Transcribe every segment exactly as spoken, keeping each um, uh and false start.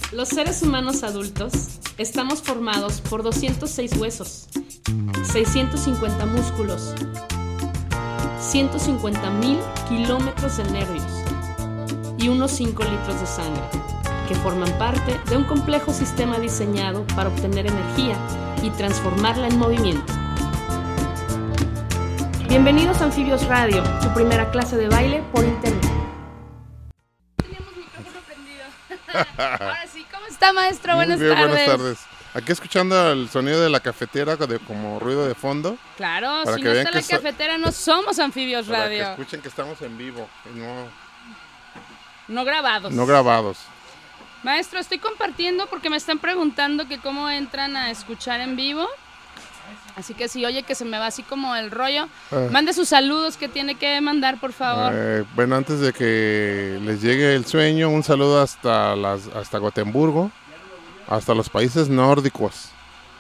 Los seres humanos adultos estamos formados por doscientos seis huesos, seiscientos cincuenta músculos, ciento cincuenta mil kilómetros de nervios y unos cinco litros de sangre, que forman parte de un complejo sistema diseñado para obtener energía y transformarla en movimiento. Bienvenidos a Anfibios Radio, tu primera clase de baile por internet. Teníamos micrófono prendido. Ahora sí, ¿cómo está, maestro? Muy buenas bien, tardes. Buenas tardes. Aquí escuchando el sonido de la cafetera de, como ruido de fondo. Claro, para si que no vean está la que cafetera, no somos Anfibios Para Radio. que escuchen que estamos en vivo, y no, No grabados. no grabados. Maestro, estoy compartiendo porque me están preguntando que cómo entran a escuchar en vivo. Así que si oye que se me va así como el rollo, Ah. mande sus saludos que tiene que mandar, por favor. Eh, bueno, antes de que les llegue el sueño, un saludo hasta las hasta Gotemburgo, hasta los países nórdicos,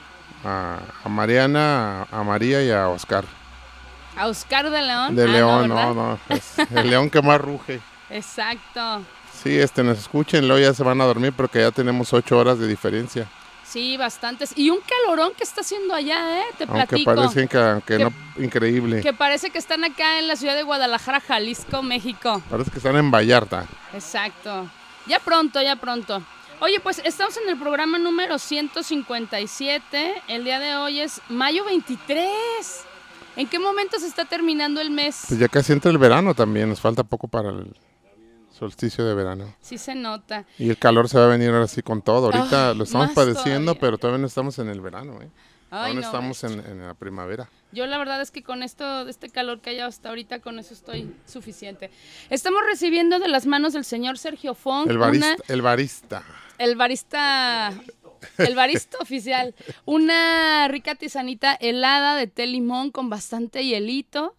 a, a Mariana, a María y a Oscar. A Oscar de León. De Ah, León, no, no, ¿verdad? no, es el león que más ruge. Exacto. Sí, este, nos escuchen, luego ya se van a dormir porque ya tenemos ocho horas de diferencia. Sí, bastantes. Y un calorón que está haciendo allá, ¿eh? Te Aunque platico. parecen que, que Que- no, increíble. Que parece que están acá en la ciudad de Guadalajara, Jalisco, México. Parece que están en Vallarta. Exacto. Ya pronto, ya pronto. Oye, pues estamos en el programa número ciento cincuenta y siete. El día de hoy es mayo veintitrés. ¿En qué momento se está terminando el mes? Pues ya casi entra el verano también, nos falta poco para el solsticio de verano. Sí se nota. Y el calor se va a venir ahora sí con todo. Ahorita Ay, lo estamos más padeciendo, todavía. pero todavía no estamos en el verano, ¿eh? Ay, Aún no, estamos en, maestro. en la primavera. Yo la verdad es que con esto, este calor que hay hasta ahorita, con eso estoy suficiente. Estamos recibiendo de las manos del señor Sergio Fong El barista, una... el barista. El barista, el barista oficial, una rica tisanita helada de té limón con bastante hielito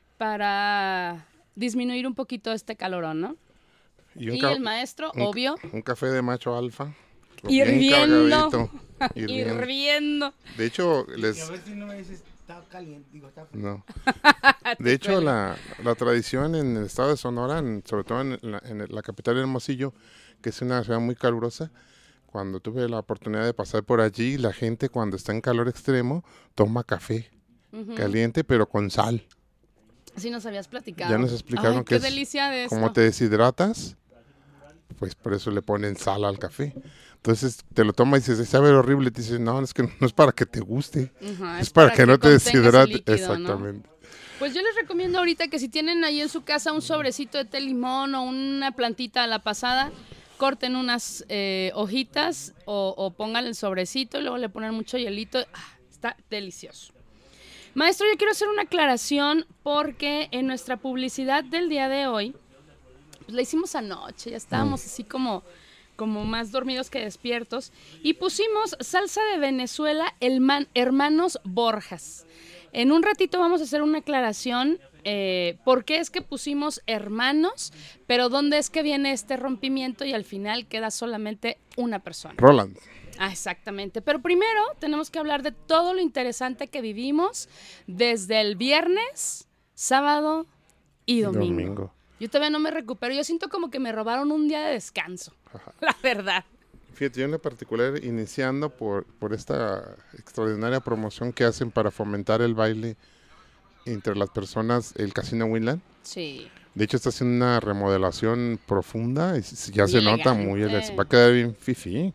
para disminuir un poquito este calorón, ¿no? Y, Y ca- el maestro, un- obvio, Un café de macho alfa. bien hirviendo, cargadito, hirviendo. hirviendo. De hecho, Y a les... ver si no me dices, está caliente, digo, está frío. No. De hecho, la, la tradición en el estado de Sonora, en- sobre todo en la, en la capital de Hermosillo, que es una ciudad muy calurosa, cuando tuve la oportunidad de pasar por allí, la gente cuando está en calor extremo toma café Ujú. caliente, pero con sal. Sí nos habías platicado. Ya nos explicaron Ay, que qué es delicia de eso. como te deshidratas, pues por eso le ponen sal al café. Entonces te lo tomas y dices, sabe horrible, te dices, no, es que no es para que te guste, Ajá, es para, que, no te contenga ese deshidrate. líquido, ¿no? Exactamente. Pues yo les recomiendo ahorita que si tienen ahí en su casa un sobrecito de té limón o una plantita a la pasada, corten unas eh, hojitas o, o pongan el sobrecito y luego le ponen mucho hielito. Ah, está delicioso. Maestro, yo quiero hacer una aclaración porque en nuestra publicidad del día de hoy, pues la hicimos anoche, ya estábamos así como, como más dormidos que despiertos, y pusimos salsa de Venezuela, el man- hermanos Borjas. En un ratito vamos a hacer una aclaración, eh, por qué es que pusimos hermanos, pero dónde es que viene este rompimiento y al final queda solamente una persona. Roland. Ah, exactamente. Pero primero tenemos que hablar de todo lo interesante que vivimos desde el viernes, sábado y domingo. Domingo. Yo todavía no me recupero. Yo siento como que me robaron un día de descanso. La verdad. Fíjate, yo en lo particular, iniciando por, por esta extraordinaria promoción que hacen para fomentar el baile entre las personas, el Casino Winland. Sí. De hecho, está haciendo una remodelación profunda y s- ya Muy se nota muy elegante. elegante. Va a quedar bien fifi.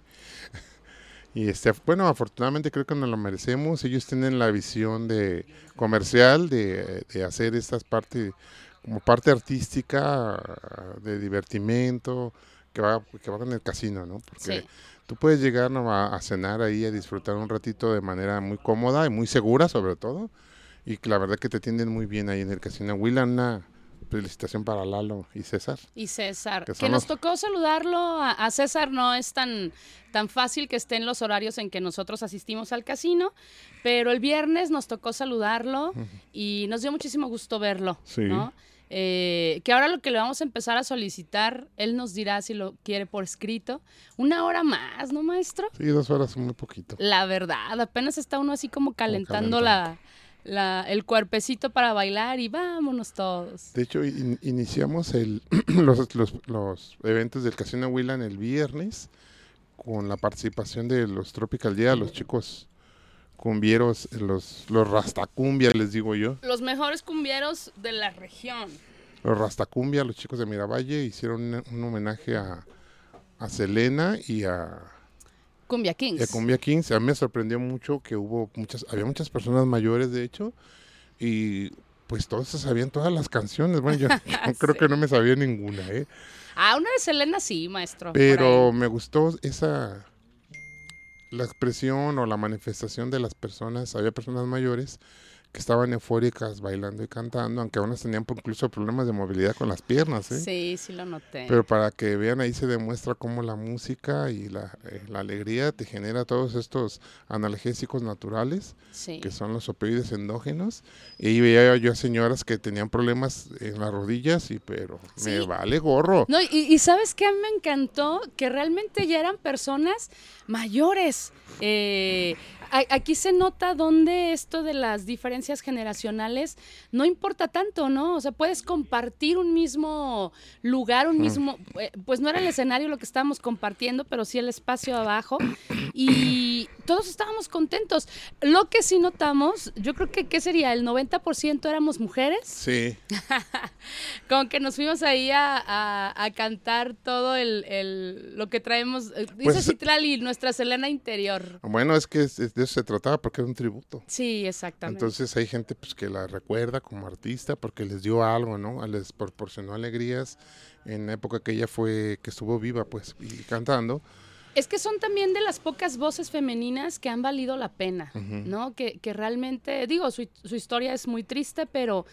Y este, bueno, afortunadamente creo que nos lo merecemos. Ellos tienen la visión de comercial de, de hacer estas partes como parte artística, de divertimento, que va, que va con el casino, ¿no? Porque Sí. tú puedes llegar ¿no? a, a cenar ahí, a disfrutar un ratito de manera muy cómoda y muy segura sobre todo. Y que la verdad que te atienden muy bien ahí en el casino Winland. Una felicitación para Lalo y César. Y César, Que que, son nos los- tocó saludarlo. A, a César no es tan, tan fácil que esté en los horarios en que nosotros asistimos al casino, pero el viernes nos tocó saludarlo y nos dio muchísimo gusto verlo, Sí. ¿no? Eh, que ahora lo que le vamos a empezar a solicitar, él nos dirá si lo quiere por escrito, una hora más, ¿no, maestro? Sí, dos horas, muy poquito. La verdad, apenas está uno así como calentando la, la, el cuerpecito para bailar y vámonos todos. De hecho, in- iniciamos el, los, los, los eventos del Casino Winland el viernes con la participación de los Tropical Jazz, los chicos cumbieros, los, los rastacumbia, les digo yo. Los mejores cumbieros de la región. Los rastacumbia, los chicos de Miravalle, hicieron un, un homenaje a, a Selena y a Cumbia Kings. y a Cumbia Kings. A mí me sorprendió mucho que hubo muchas, había muchas personas mayores, de hecho, y pues todos se sabían todas las canciones. Bueno, yo, yo creo Sí. que no me sabía ninguna, ¿eh? Ah, una de Selena sí, maestro. Pero me gustó esa, la expresión o la manifestación de las personas. Había personas mayores que estaban eufóricas bailando y cantando, aunque aún tenían incluso problemas de movilidad con las piernas, ¿eh? Sí, sí lo noté. Pero para que vean, ahí se demuestra cómo la música y la, eh, la alegría te genera todos estos analgésicos naturales, sí. que son los opioides endógenos. Y veía yo a señoras que tenían problemas en las rodillas, y pero Sí. me vale gorro. No, y, y ¿sabes qué? Me encantó que realmente ya eran personas mayores. Eh, a- aquí se nota donde esto de las diferencias generacionales no importa tanto, ¿no? O sea, puedes compartir un mismo lugar, un mismo, eh, pues no era el escenario lo que estábamos compartiendo, pero sí el espacio abajo, y todos estábamos contentos. Lo que sí notamos, yo creo que, ¿qué sería? ¿El noventa por ciento éramos mujeres? Sí, Como que nos fuimos ahí a, a- a cantar todo el, el- lo que traemos. eh, Dice Pues- Citlali, nuestra Selena interior. bueno, es que es- es- de eso se trataba, porque era un tributo. Sí, exactamente. Entonces hay gente pues que la recuerda como artista porque les dio algo, ¿no? Les proporcionó alegrías en la época que ella fue, que estuvo viva, pues, y cantando. Es que son también de las pocas voces femeninas que han valido la pena, Ujú. ¿no? Que, que realmente, digo, su, su historia es muy triste, pero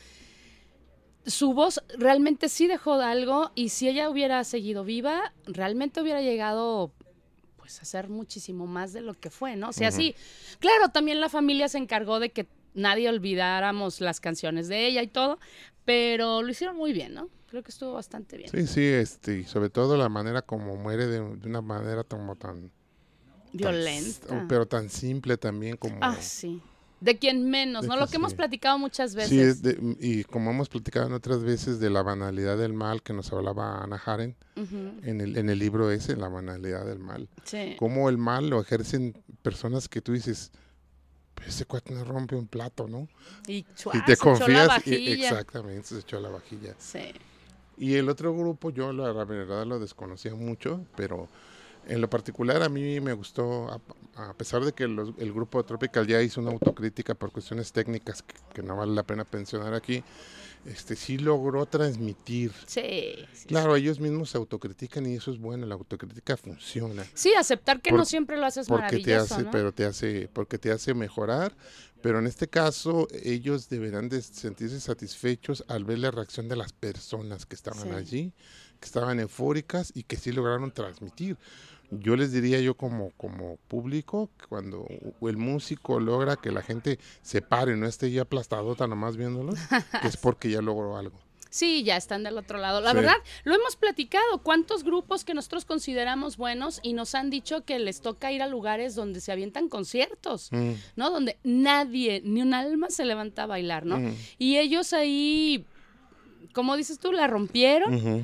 su voz realmente sí dejó algo, y si ella hubiera seguido viva, realmente hubiera llegado pues a ser muchísimo más de lo que fue, ¿no? O sea, Ujú. sí, claro, también la familia se encargó de que nadie olvidáramos las canciones de ella y todo, pero lo hicieron muy bien, ¿no? Creo que estuvo bastante bien. Sí, sí, este, y sobre todo la manera como muere de, de una manera como tan... Violenta. tan- pero tan simple también como... Ah, sí. De quien menos, De ¿no? que Lo que hemos sí. platicado muchas veces. Sí, es de- y como hemos platicado en otras veces de la banalidad del mal que nos hablaba Ana Haren Ujú, en el, en el libro ese, La banalidad del mal. sí. Cómo el mal lo ejercen personas que tú dices, pues ese cuate no rompe un plato, ¿no? Y, chua, Y te se echó la confías, y- vajilla. exactamente, se echó la vajilla. Sí. Y el otro grupo, yo la, la verdad lo desconocía mucho, pero en lo particular a mí me gustó, a, a pesar de que los- el grupo Tropical ya hizo una autocrítica por cuestiones técnicas que, que no vale la pena mencionar aquí, este sí logró transmitir. Sí. sí, Claro, ellos mismos se autocritican y eso es bueno, la autocrítica funciona. Sí, aceptar que Por- no siempre lo haces Porque te maravilloso, hace, ¿no? pero te hace, porque te hace mejorar, pero en este caso ellos deberán de sentirse satisfechos al ver la reacción de las personas que estaban Sí. allí, que estaban eufóricas y que sí lograron transmitir. Yo les diría yo como, como público, que cuando el músico logra que la gente se pare, no esté ya aplastadota nomás viéndolos, que es porque ya logró algo. Sí, ya están del otro lado. La Sí. verdad, lo hemos platicado. ¿Cuántos grupos que nosotros consideramos buenos y nos han dicho que les toca ir a lugares donde se avientan conciertos, Mm, ¿no? Donde nadie, ni un alma se levanta a bailar, ¿no? mm, Y ellos ahí, como dices tú, la rompieron. ujú.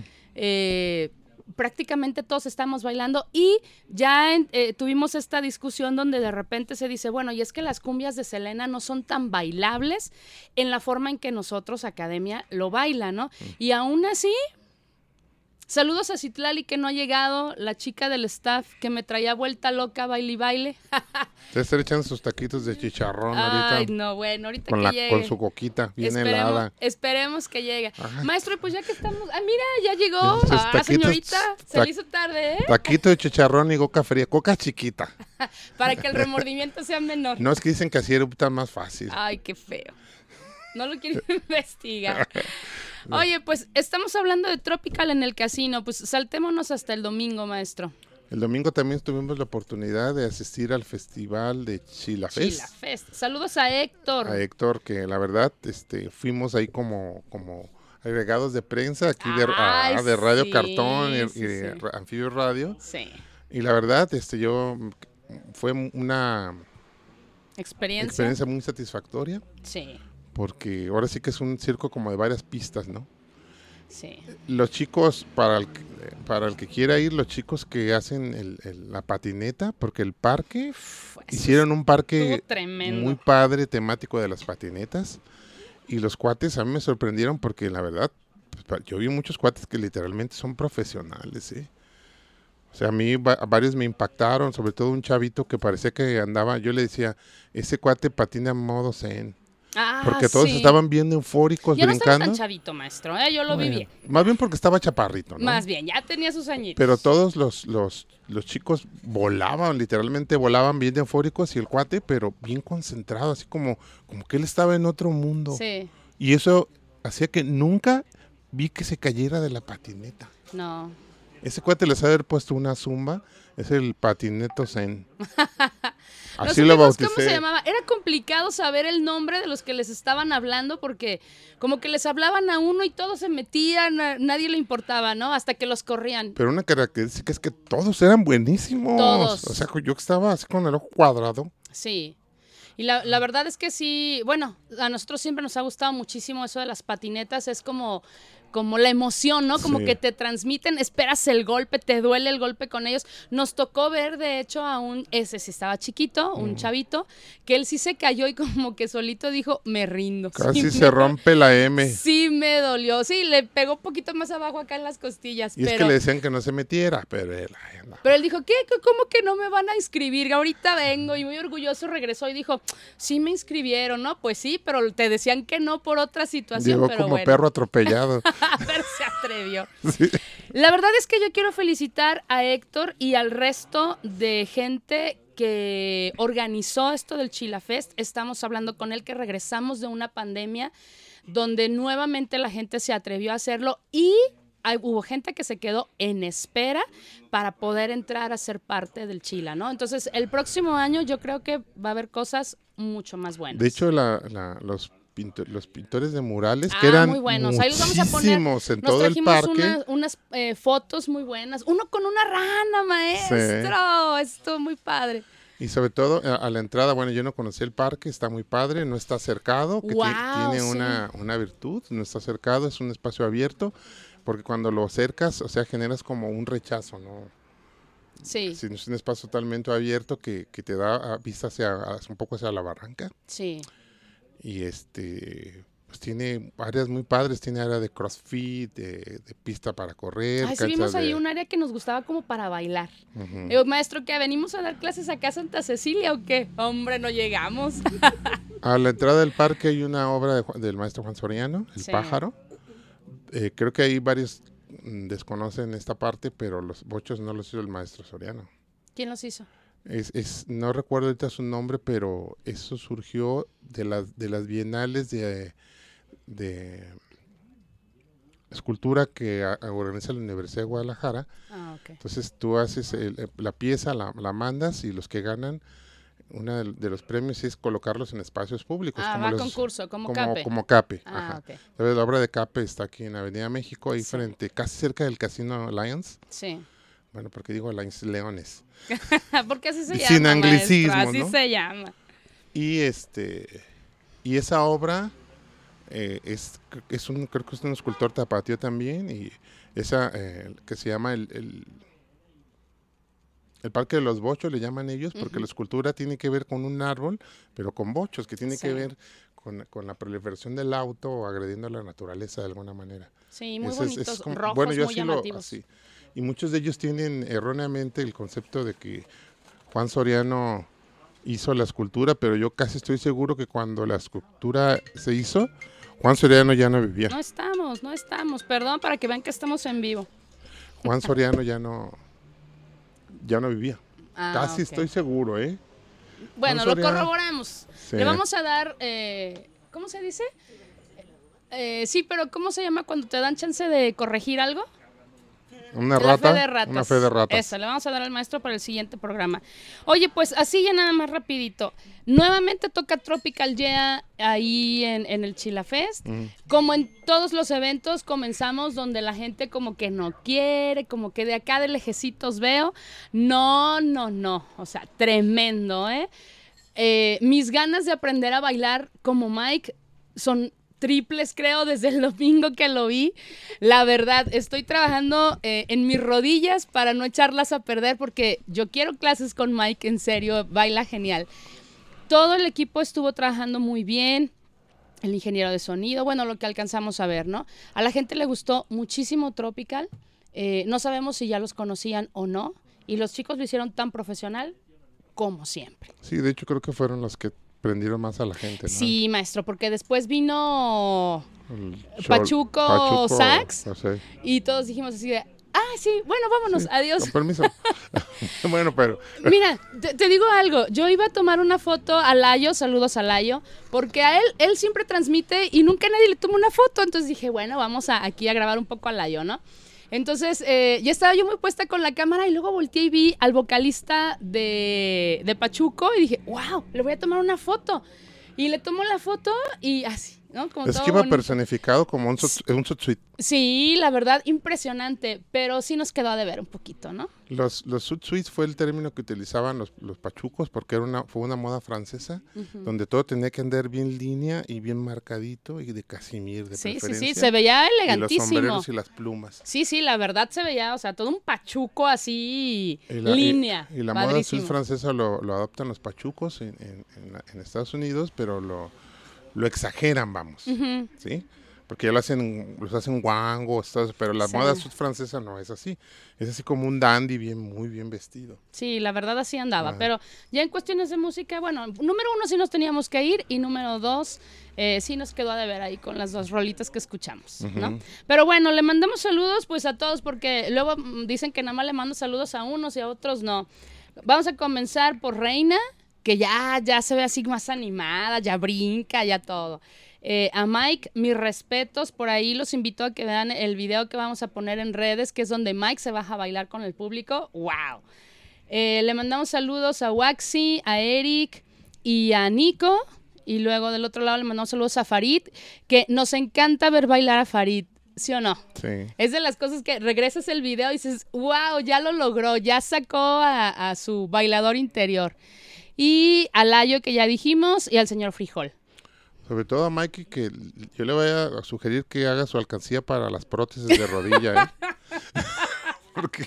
eh, prácticamente todos estamos bailando, y ya en- eh, tuvimos esta discusión donde de repente se dice, bueno, y es que las cumbias de Selena no son tan bailables en la forma en que nosotros, Academia, lo baila, ¿no? Y aún así, saludos a Citlali que no ha llegado, la chica del staff que me traía vuelta loca, baile y baile. Se están echando sus taquitos de chicharrón Ay, ahorita no, bueno, ahorita con, que la, llegue. con su coquita bien Esperemos, helada. esperemos que llegue. Ajá. Maestro, y pues ya que estamos... Ah, mira, ya llegó. Sus Ah, taquitos, señorita, se ta- le hizo tarde, ¿eh? Taquito de chicharrón y coca fría, coca chiquita. Para que el remordimiento sea menor. No es que dicen que así era más fácil. Ay, qué feo. No lo quiero investigar. Oye, pues estamos hablando de Tropical en el casino. Pues saltémonos hasta el domingo, maestro. El domingo también tuvimos la oportunidad de asistir al festival de Chila Fest. Chila Fest. Saludos a Héctor. A Héctor, que la verdad este, fuimos ahí como, como agregados de prensa aquí de, Ay, ah, de Radio sí, Cartón y, sí, y de sí. Ra- Anfibio Radio. Sí. Y la verdad, este, yo mm, fue una ¿Experiencia? experiencia muy satisfactoria. Sí. Porque ahora sí que es un circo como de varias pistas, ¿no? Sí. Los chicos, para el, para el que quiera ir, los chicos que hacen el, el, la patineta, porque el parque, Uf, hicieron un parque tremendo. muy padre temático de las patinetas. Y los cuates a mí me sorprendieron porque la verdad, pues, yo vi muchos cuates que literalmente son profesionales, ¿eh? O sea, a mí va, varios me impactaron, sobre todo un chavito que parecía que andaba, yo le decía, ese cuate patina en modo zen. Ah, Porque todos sí. estaban bien eufóricos, Ya no estaba brincando. tan chavito, maestro, ¿eh? Yo lo Bueno, vi bien. más bien porque estaba chaparrito, ¿no? Más bien, ya tenía sus añitos. Pero todos los, los, los chicos volaban, literalmente volaban bien eufóricos y el cuate, pero bien concentrado, así como, como que él estaba en otro mundo. Sí. Y eso hacía que nunca vi que se cayera de la patineta. No. Ese cuate les ha haber puesto una zumba, es el patineto zen. Así ¿No lo supimos bauticé. cómo se llamaba? Era complicado saber el nombre de los que les estaban hablando porque como que les hablaban a uno y todos se metían, a nadie le importaba, ¿no? Hasta que los corrían. Pero una característica es que todos eran buenísimos. Todos. O sea, yo estaba así con el ojo cuadrado. Sí. Y la, la verdad es que sí, bueno, a nosotros siempre nos ha gustado muchísimo eso de las patinetas, es como, como la emoción, ¿no? Como Sí. que te transmiten, esperas el golpe, te duele el golpe con ellos. Nos tocó ver, de hecho, a un, ese sí estaba chiquito, un Mm. chavito, que él sí se cayó y como que solito dijo, me rindo. Casi Sí, se me- rompe la M. Sí me dolió, sí, le pegó un poquito más abajo acá en las costillas, Y es pero... que le decían que no se metiera, pero él, ay, andaba. Pero él dijo, ¿qué? ¿Cómo que no me van a inscribir? Ahorita vengo. Y muy orgulloso regresó y dijo, sí me inscribieron, ¿no? Pues sí, pero te decían que no por otra situación, Llegó pero como bueno. perro atropellado. Pero se atrevió. Sí. La verdad es que yo quiero felicitar a Héctor y al resto de gente que organizó esto del Chilafest. Estamos hablando con él que regresamos de una pandemia donde nuevamente la gente se atrevió a hacerlo y hay, hubo gente que se quedó en espera para poder entrar a ser parte del Chila, ¿no? Entonces, el próximo año yo creo que va a haber cosas mucho más buenas. De hecho, la, la, los, pinto- los pintores de murales, Ah, que eran muy buenos. Ahí los vamos a poner. muchísimos en Nos todo el trajimos parque. una- unas eh, fotos muy buenas. Uno con una rana, maestro. Estuvo muy padre. Y sobre todo a, a la entrada, bueno, yo no conocí el parque, está muy padre, no está cercado, que ti- Guau, tiene sí. una, una virtud, no está cercado, es un espacio abierto, porque cuando lo acercas, o sea, generas como un rechazo, ¿no? Sí, Si es un espacio totalmente abierto que, que te da a- vista hacia, hacia- un poco hacia la barranca. sí. Y este, pues tiene áreas muy padres, tiene área de CrossFit, de, de pista para correr. Ay, sí, canchas vimos ahí de- un área que nos gustaba como para bailar. Ujú. Digo, maestro, ¿qué? ¿Venimos a dar clases acá a Santa Cecilia o qué? Hombre, no llegamos. A la entrada del parque hay una obra de Juan- del maestro Juan Soriano, El Sí. pájaro. Eh, creo que ahí varios mm, desconocen esta parte, pero los bochos no los hizo el maestro Soriano. ¿Quién los hizo? Es, es, no recuerdo ahorita su nombre, pero eso surgió de las, de las bienales de, de escultura que a- organiza la Universidad de Guadalajara. Ah, ok. Entonces tú haces el- la pieza, la, la mandas y los que ganan, uno de, de los premios es colocarlos en espacios públicos. Ah, como va a los- concurso, como, como Cape. Como Cape, Ah, ajá. ok. Entonces, la obra de Cape está aquí en Avenida México, ahí Sí. frente, casi cerca del Casino Lions. Sí. Bueno, porque digo Lions Leones. Porque así se Sin llama, anglicismo, maestro, así ¿no? se llama. Y este y esa obra eh, es, es un, creo que es un escultor tapatío también, y esa eh, que se llama el, el, el Parque de los Bochos, le llaman ellos, porque Ujú. la escultura tiene que ver con un árbol, pero con bochos, que tiene Sí. que ver con, con la proliferación del auto o agrediendo a la naturaleza de alguna manera. Sí, muy Ese es- bonitos, es como- rojos, bueno, yo muy así lo- llamativos. así. Y muchos de ellos tienen erróneamente el concepto de que Juan Soriano hizo la escultura, pero yo casi estoy seguro que cuando la escultura se hizo, Juan Soriano ya no vivía. No estamos, no estamos. Perdón, para que vean que estamos en vivo. Juan Soriano ya no, ya no vivía. Ah, casi ok. estoy seguro, ¿eh? Bueno, Juan lo Soriano. corroboramos. Sí. Le vamos a dar, eh, ¿cómo se dice? Eh, sí, pero ¿cómo se llama cuando te dan chance de corregir algo? Una La rata, fe de ratas. una fe de ratas. Eso, le vamos a dar al maestro para el siguiente programa. Oye, pues así ya nada más rapidito. Nuevamente toca Tropical Yeah ahí en, en el Chilafest. Mm. Como en todos los eventos, comenzamos donde la gente como que no quiere, como que de acá de lejecitos veo. No, no, no. O sea, tremendo, ¿eh? Eh, mis ganas de aprender a bailar como Mike son triples, creo, desde el domingo que lo vi. La verdad, estoy trabajando eh, en mis rodillas para no echarlas a perder porque yo quiero clases con Mike, en serio, baila genial. Todo el equipo estuvo trabajando muy bien. El ingeniero de sonido, bueno, lo que alcanzamos a ver, ¿no? A la gente le gustó muchísimo Tropical. Eh, no sabemos si ya los conocían o no. Y los chicos lo hicieron tan profesional como siempre. Sí, de hecho creo que fueron los que prendieron más a la gente, ¿no? Sí, maestro, porque después vino El Pachuco, Pachuco Sax no sé. y todos dijimos así de, ah, sí, bueno, vámonos, Sí, adiós. Con permiso. Bueno, pero... Mira, te, te digo algo, yo iba a tomar una foto a Layo, saludos a Layo, porque a él, él siempre transmite y nunca nadie le toma una foto, entonces dije, bueno, vamos a, aquí a grabar un poco a Layo, ¿no? Entonces, eh, ya estaba yo muy puesta con la cámara y luego volteé y vi al vocalista de, de Pachuco y dije, wow, le voy a tomar una foto. Y le tomo la foto y así, ¿no? Como Es todo que iba bonito. personificado como un, sut- un sutsuit. Sí, la verdad, impresionante, pero sí nos quedó a deber un poquito, ¿no? Los, los sutsuits fue el término que utilizaban los, los pachucos porque era una, fue una moda francesa Uh-huh. donde todo tenía que andar bien línea y bien marcadito y de casimir de Sí, sí, preferencia. sí, se veía Y los elegantísimo. sombreros y las plumas. Sí, sí, la verdad se veía, o sea, todo un pachuco así, Y la, línea, y, y la moda padrísimo. sud francesa lo, lo adoptan los pachucos en, en, en, la- en Estados Unidos, pero lo, lo exageran, vamos, Ujú. ¿sí? Porque ya lo hacen, los hacen guangos, todo eso, pero la Sí. moda sud francesa no es así. Es así como un dandy bien, muy bien vestido. Sí, la verdad así andaba, Ajá. pero ya en cuestiones de música, bueno, número uno sí nos teníamos que ir y número dos eh, sí nos quedó a deber ahí con las dos rolitas que escuchamos, ¿no? Ujú. Pero bueno, le mandamos saludos pues a todos porque luego mm, dicen que nada más le mando saludos a unos y a otros no. Vamos a comenzar por Reina, que ya, ya se ve así más animada, ya brinca, ya todo. Eh, a Mike, mis respetos, por ahí los invito a que vean el video que vamos a poner en redes, que es donde Mike se baja a bailar con el público. ¡Wow! Eh, le mandamos saludos a Waxi, a Eric y a Nico. Y luego del otro lado le mandamos saludos a Farid, que nos encanta ver bailar a Farid, ¿sí o no? Sí. Es de las cosas que regresas el video y dices, wow, ya lo logró, ya sacó a, a su bailador interior. Y a Layo, que ya dijimos, y al señor Frijol. Sobre todo a Mikey, que yo le voy a sugerir que haga su alcancía para las prótesis de rodilla, ¿eh? Porque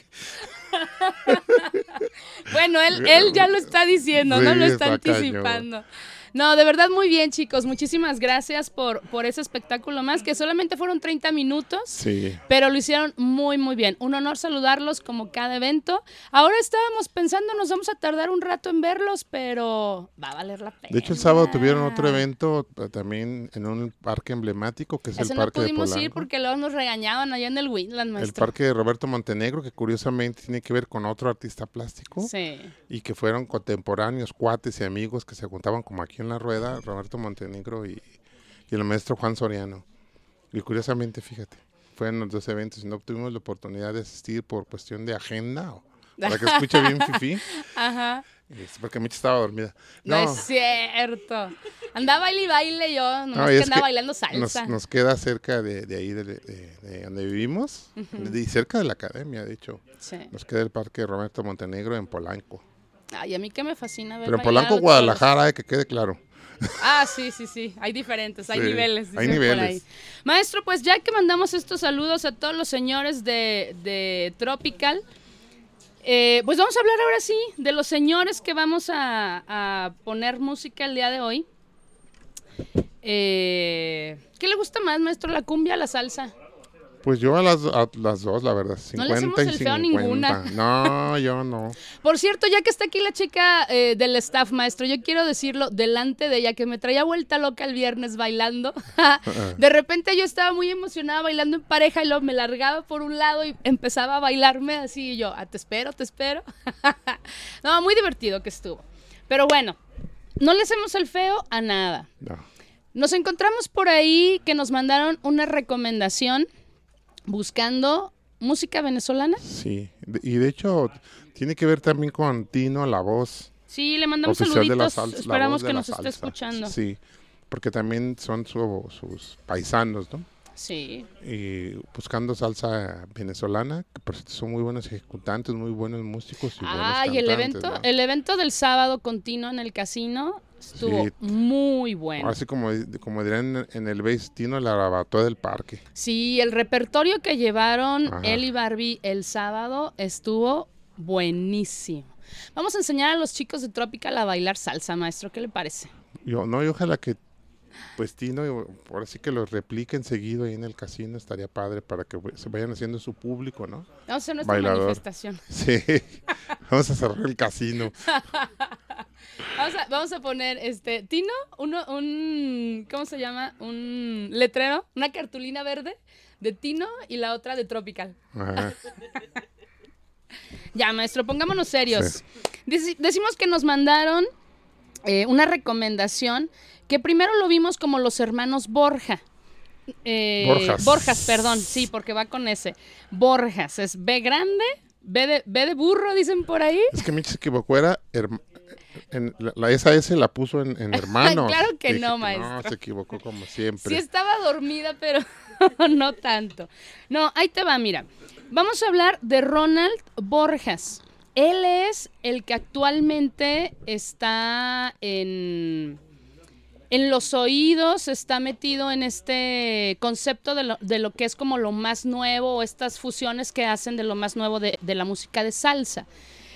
Bueno, él, él ya lo está diciendo, ¿no? Sí, Lo está está cañón. anticipando. No, de verdad muy bien, chicos. Muchísimas gracias por, por ese espectáculo más, que solamente fueron treinta minutos. sí, Pero lo hicieron muy, muy bien. Un honor saludarlos como cada evento. Ahora estábamos pensando, nos vamos a tardar un rato en verlos, pero va a valer la pena. de hecho el sábado tuvieron otro evento eh, también en un parque emblemático que es Ese el no parque de pudimos ir Polanco. porque luego nos regañaban allá en el Winland, El maestro. parque de Roberto Montenegro, que curiosamente tiene que ver con otro artista plástico Sí. y que fueron contemporáneos, cuates y amigos que se juntaban como aquí en la rueda, Roberto Montenegro y, y el maestro Juan Soriano. Y curiosamente, fíjate, fueron los dos eventos y no tuvimos la oportunidad de asistir por cuestión de agenda o para que escuche bien Fifi, Ajá. es porque Michi estaba dormida. No, No, es cierto. Andaba baile y baile yo, nomás No, y que es andaba que bailando nos, salsa. nos queda cerca de, de ahí, de, de- de donde vivimos, de- y cerca de la academia, de hecho. Sí. Nos queda el parque Roberto Montenegro en Polanco. Ay, a mí que me fascina ver Pero en bailar Polanco, a todos. Guadalajara, eh, que quede claro. Ah, sí, sí, sí. Hay diferentes, hay Sí, niveles. hay dicen por niveles. ahí. Maestro, pues ya que mandamos estos saludos a todos los señores de, de Tropical, eh, pues vamos a hablar ahora sí de los señores que vamos a, a poner música el día de hoy. Eh, ¿Qué le gusta más, maestro, la cumbia o la salsa? Pues yo a las, a las dos, la verdad, No le hacemos cincuenta y el feo a cincuenta. ninguna. No, yo no. Por cierto, ya que está aquí la chica eh, del staff, maestro, yo quiero decirlo delante de ella, que me traía vuelta loca el viernes bailando. De repente yo estaba muy emocionada bailando en pareja y luego me largaba por un lado y empezaba a bailarme así y yo, ah, te espero, te espero. No, muy divertido que estuvo. Pero bueno, no le hacemos el feo a nada. No. Nos encontramos por ahí que nos mandaron una recomendación buscando música venezolana. Sí, de- y de hecho tiene que ver también con Tino, la voz Sí, le mandamos oficial de la saluditos. salsa. la Esperamos voz de que la nos esté salsa. escuchando. Sí, porque también son su- sus paisanos, ¿no? Sí. Y buscando salsa venezolana, que por cierto son muy buenos ejecutantes, muy buenos músicos y buenos Ah, y el cantantes, evento, ¿no? el evento del sábado continuo en el casino Estuvo Sí. muy bueno. Así como, como dirían en, en el bass, Tino la barbacoa del parque. Sí, el repertorio que llevaron Ajá. él y Barbie el sábado estuvo buenísimo. Vamos a enseñar a los chicos de Tropical a bailar salsa, maestro. ¿Qué le parece? Yo, no, y ojalá que pues Tino, ahora sí que lo repliquen seguido ahí en el casino, estaría padre para que se vayan haciendo su público, ¿no? Vamos a hacer nuestra Bailador. manifestación. Sí, vamos a cerrar el casino. Vamos a, vamos a poner, este, Tino, uno, un, ¿cómo se llama? Un letrero, una cartulina verde de Tino y la otra de Tropical. Ajá. Ya, maestro, pongámonos serios. Sí. Dec- decimos que nos mandaron eh, una recomendación que primero lo vimos como los hermanos Borja. Eh, Borjas. Borjas, perdón, sí, porque va con ese. Borjas, es B grande, B de, B de burro, dicen por ahí. Es que Mitch se equivocó, era herma- en, la, la esa S la puso en, en hermanos. Claro que Dije no, No, maestro. se equivocó como siempre. Sí estaba dormida, pero no tanto. No, ahí te va, mira. Vamos a hablar de Ronald Borjas. Él es el que actualmente está en, en los oídos, está metido en este concepto de lo, de lo que es como lo más nuevo, o estas fusiones que hacen de lo más nuevo de, de la música de salsa.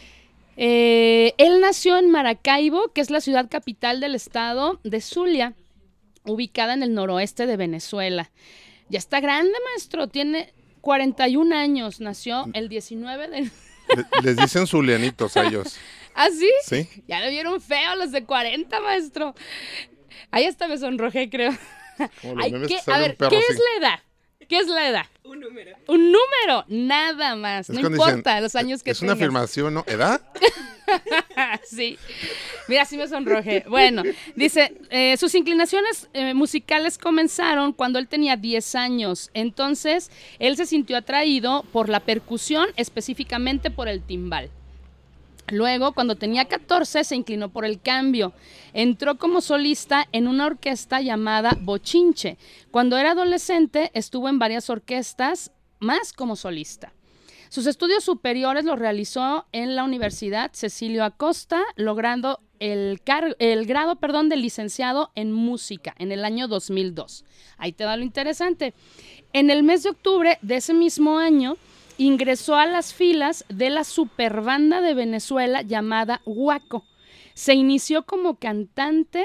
Eh, él nació en Maracaibo, que es la ciudad capital del estado de Zulia, ubicada en el noroeste de Venezuela. Ya está grande, maestro, tiene cuarenta y un años, nació el diecinueve de... Le- les dicen zulianitos a ellos. ¿Ah, sí? Sí. Ya le vieron feo los de cuarenta, maestro. Ahí hasta me sonrojé, creo. Como los Ay, memes ¿qué? que sale A un ver, perro ¿qué así. es la edad? ¿Qué es la edad? Un número. Un número, nada más. Es No cuando importa dicen, los años que es una tengas. afirmación, ¿no? ¿Edad? Sí, mira, sí me sonrojé. Bueno, dice, eh, sus inclinaciones eh, musicales comenzaron cuando él tenía diez años. Entonces, él se sintió atraído por la percusión, específicamente por el timbal. Luego, cuando tenía catorce, se inclinó por el cambio. Entró como solista en una orquesta llamada Bochinche. Cuando era adolescente, estuvo en varias orquestas, más como solista. Sus estudios superiores los realizó en la Universidad Cecilio Acosta, logrando el, car- el grado perdón, de licenciado en música en el año dos mil dos. Ahí te va lo interesante. En el mes de octubre de ese mismo año, ingresó a las filas de la superbanda de Venezuela llamada Guaco. Se inició como cantante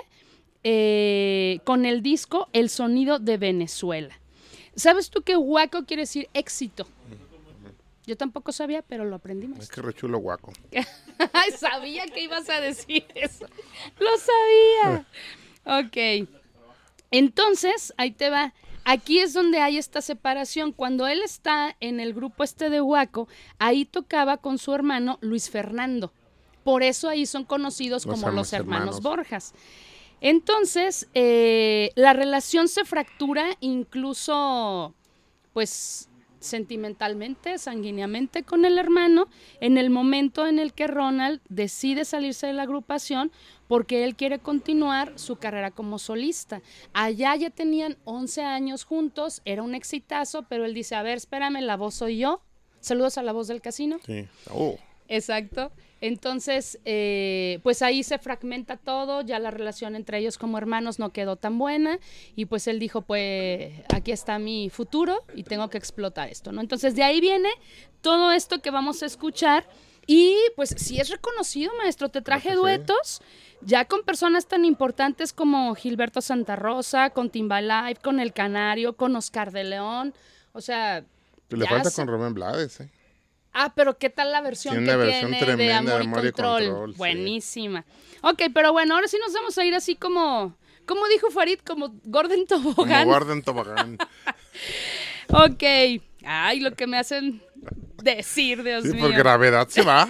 eh, con el disco El Sonido de Venezuela. ¿Sabes tú que Guaco quiere decir éxito? Yo tampoco sabía, pero lo aprendimos. Es que rechulo guaco. Ay, sabía que ibas a decir eso. Lo sabía. Ok. Entonces, ahí te va. Aquí es donde hay esta separación. Cuando él está en el grupo este de Guaco, ahí tocaba con su hermano Luis Fernando. Por eso ahí son conocidos Los como los hermanos. hermanos Borjas. Entonces, eh, la relación se fractura incluso, pues, sentimentalmente, sanguíneamente con el hermano, en el momento en el que Ronald decide salirse de la agrupación porque él quiere continuar su carrera como solista. Allá ya tenían once años juntos, era un exitazo, pero él dice, a ver, espérame, la voz soy yo. Saludos a La Voz del Casino. Sí. Oh. Exacto. Entonces, eh, pues ahí se fragmenta todo, ya la relación entre ellos como hermanos no quedó tan buena y pues él dijo, pues aquí está mi futuro y tengo que explotar esto, ¿no? Entonces de ahí viene todo esto que vamos a escuchar y pues sí es reconocido, maestro, te traje Creo que sí. duetos ya con personas tan importantes como Gilberto Santa Rosa, con Timbalive, con El Canario, con Oscar de León, o sea... Le ya falta se- con Rubén Blades, ¿eh? Ah, pero ¿qué tal la versión Tiene que una versión tiene de tremenda Amor, de y, Amor y Control? Control, sí. Buenísima. Ok, pero bueno, ahora sí nos vamos a ir así como, como dijo Farid, como Gordon Como Tobogán. Gordon Tobogán. Ok. Ay, lo que me hacen decir, Dios Sí, mío. por gravedad se va.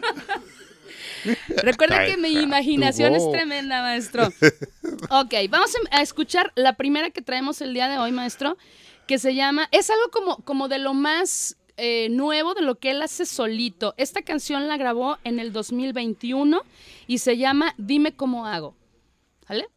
Recuerda Ay, que mi ja, imaginación es tuvo. tremenda, maestro. Ok, vamos a escuchar la primera que traemos el día de hoy, maestro, que se llama, es algo como, como de lo más eh, nuevo, de lo que él hace solito. Esta canción la grabó en el dos mil veintiuno y se llama Dime Cómo Hago. ¿Vale?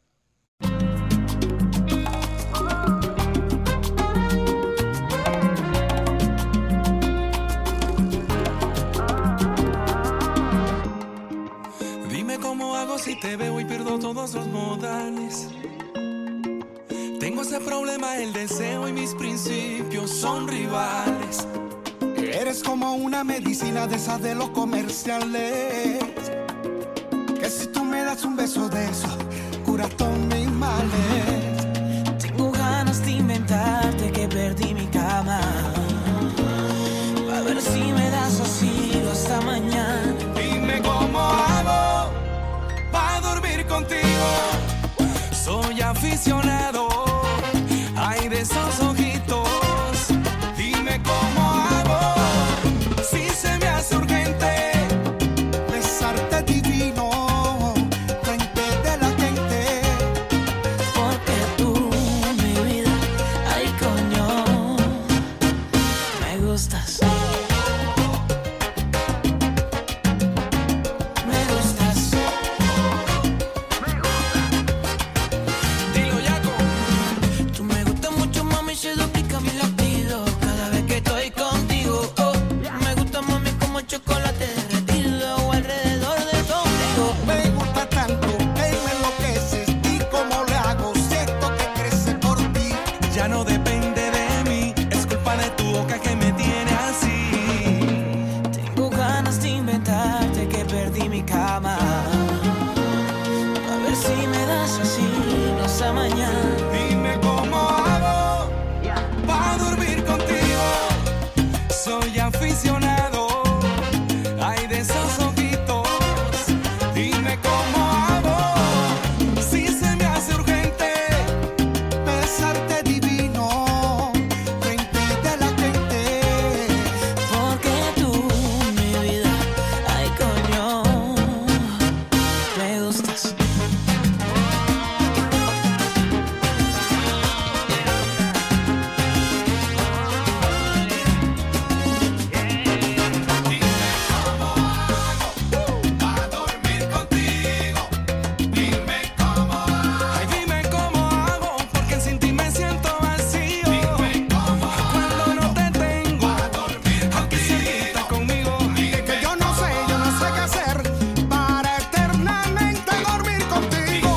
Dime cómo hago si Te veo y pierdo todos los modales. Tengo ese problema, el deseo y mis principios son rivales. Eres como una medicina de esas de los comerciales, que si tú me das un beso de eso, cura todos mis males. Tengo ganas de inventarte que perdí mi cama, a ver si me das así hasta mañana. Dime cómo hago para dormir contigo. Soy aficionado, ay, de esos ojitos. Dime cómo hago, si se me hace urgente besarte divino frente de la gente. Porque tú, mi vida, ay coño, me gustas. Me gustas. Dilo, Yaco. Tú me gustas mucho, mami, se duplica mi latido cada vez que estoy contigo. Oh, me gusta, mami, como chocolate derretido o alrededor de tu ombligo. Me gusta tanto que me enloqueces, y cómo le hago si esto que crece por ti. Ya no depende de mí, es culpa de tu boca que me tiene así. Tengo ganas de inventarte que perdí mi cama, a ver si me das así hasta mañana. Dime cómo hago para dormir contigo. Soy aficionado, ay, de esos ojitos. Dime cómo hago, si se me hace urgente Besarte divino frente de la gente. Porque tú, mi vida, ay coño, me gustas. para dormir contigo. Dime cómo hago, ay, dime cómo hago, porque sin ti me siento vacío. Dime cómo hago, cuando no te tengo para dormir contigo. Aunque siempre estás conmigo. Que yo no sé, yo no sé qué hacer para eternamente dormir contigo.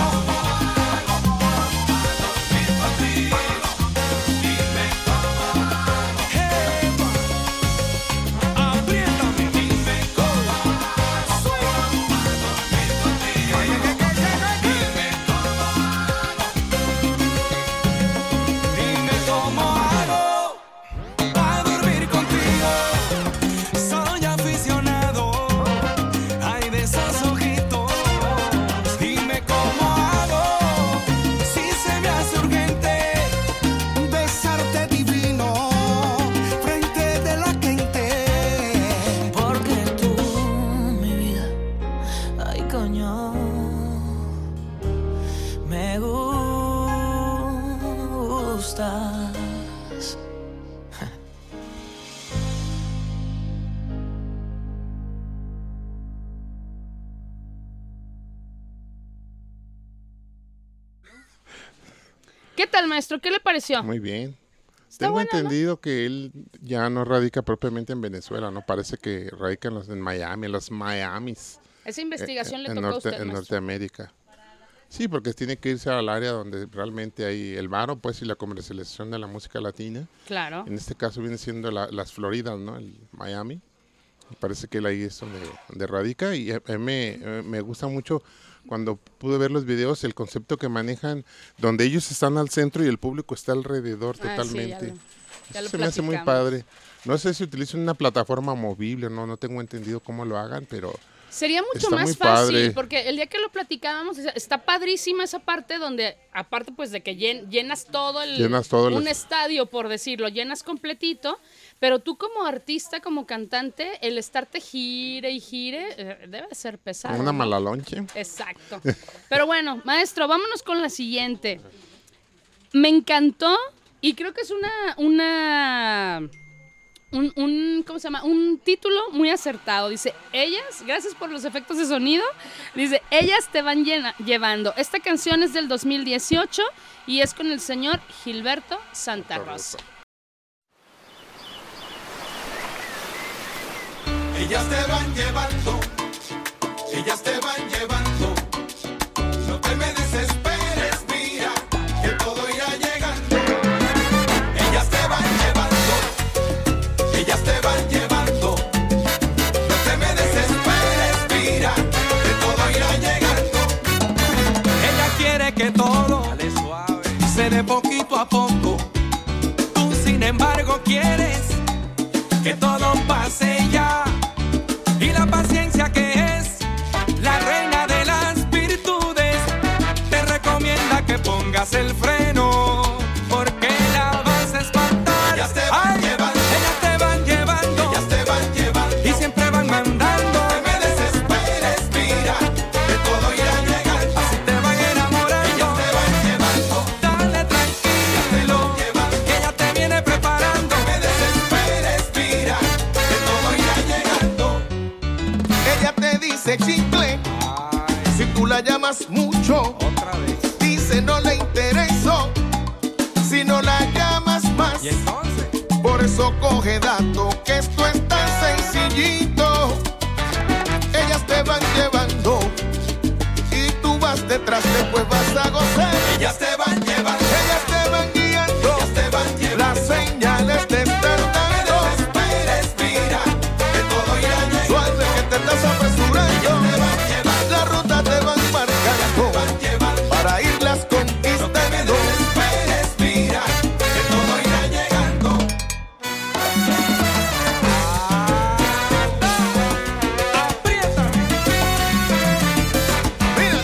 Dime cómo hago para dormir contigo. Soy aficionado, ay, de esos ojitos. Dime cómo hago, si se me hace urgente Besarte divino frente de la gente. Porque tú, mi vida, ay coño, me gustas. ¿Qué tal, maestro? ¿Qué le pareció? Muy bien. Está Tengo buena, ¿no? entendido que él ya no radica propiamente en Venezuela, ¿no? Parece que radica en, los, en Miami, en los Miamis. Esa investigación eh, le en, tocó a Norte- usted, en maestro. Norteamérica. Sí, porque tiene que irse al área donde realmente hay el varo, pues, y la comercialización de la música latina. Claro. En este caso viene siendo la- las Floridas, ¿no? El Miami. Y parece que él ahí es donde, donde radica y a- a mí me, eh, me gusta mucho cuando pude ver los videos, el concepto que manejan, donde ellos están al centro y el público está alrededor Ah, sí, ya totalmente. lo- ya lo Eso se me hace muy platicamos. padre. No sé si utilizan una plataforma movible, no, no tengo entendido cómo lo hagan, pero Sería mucho Está más muy fácil, padre. porque el día que lo platicábamos, o sea, está padrísima esa parte donde, aparte pues de que llen- llenas todo el, Llenas todo un el- estadio, por decirlo, llenas completito, pero tú como artista, como cantante, el estarte gire y gire, eh, debe ser pesado. una ¿no? mala lonche. Exacto. Pero bueno, maestro, vámonos con la siguiente. Me encantó y creo que es una, una, un, un, ¿cómo se llama? Un título muy acertado. Dice, ellas, gracias por los efectos de sonido, dice, ellas te van llena- llevando. Esta canción es del dos mil dieciocho y es con el señor Gilberto Santa Rosa. Ellas te van llevando, ellas te van llevando, te me desesperes, mira, que todo irá llegando. Ellas te van llevando, ellas te van llevando. No te me desesperes, mira, que todo irá llegando. Ella quiere que todo se dé poquito a poco. Tú, sin embargo, quieres que todo pase ya. Y la paciencia, que es la reina de las virtudes, te recomienda que pongas el freno, porque la vas a espantar. Ellas te van Ay, llevando, ellas te van llevando, ellas te van llevando. y siempre van mandando. No te me desesperes, mira, que todo irá llegando. Así te van enamorando. Ellas te van llevando, Dale tranquilo, que ella te viene preparando. no me desesperes, mira, que todo irá llegando. Ella te dice chicle, si tú la llamas mucho, Otra vez. dice no le intereso, si no la llamas más. Y entonces, Por eso coge dato, que esto es tan sencillito. Ellas te van llevando y tú vas detrás, después vas a gozar. Ellas te van llevando, ellas te van guiando, ellas te van llevando. Las señales te están dando. No te desesperes, mira, que todo irá llegando. Suave, que te estás apresurando. Ellas te van llevando, la ruta te van marcando, te van llevando, para irlas conquistando. No te desesperes, mira, que todo irá llegando. aprieta. Míralo,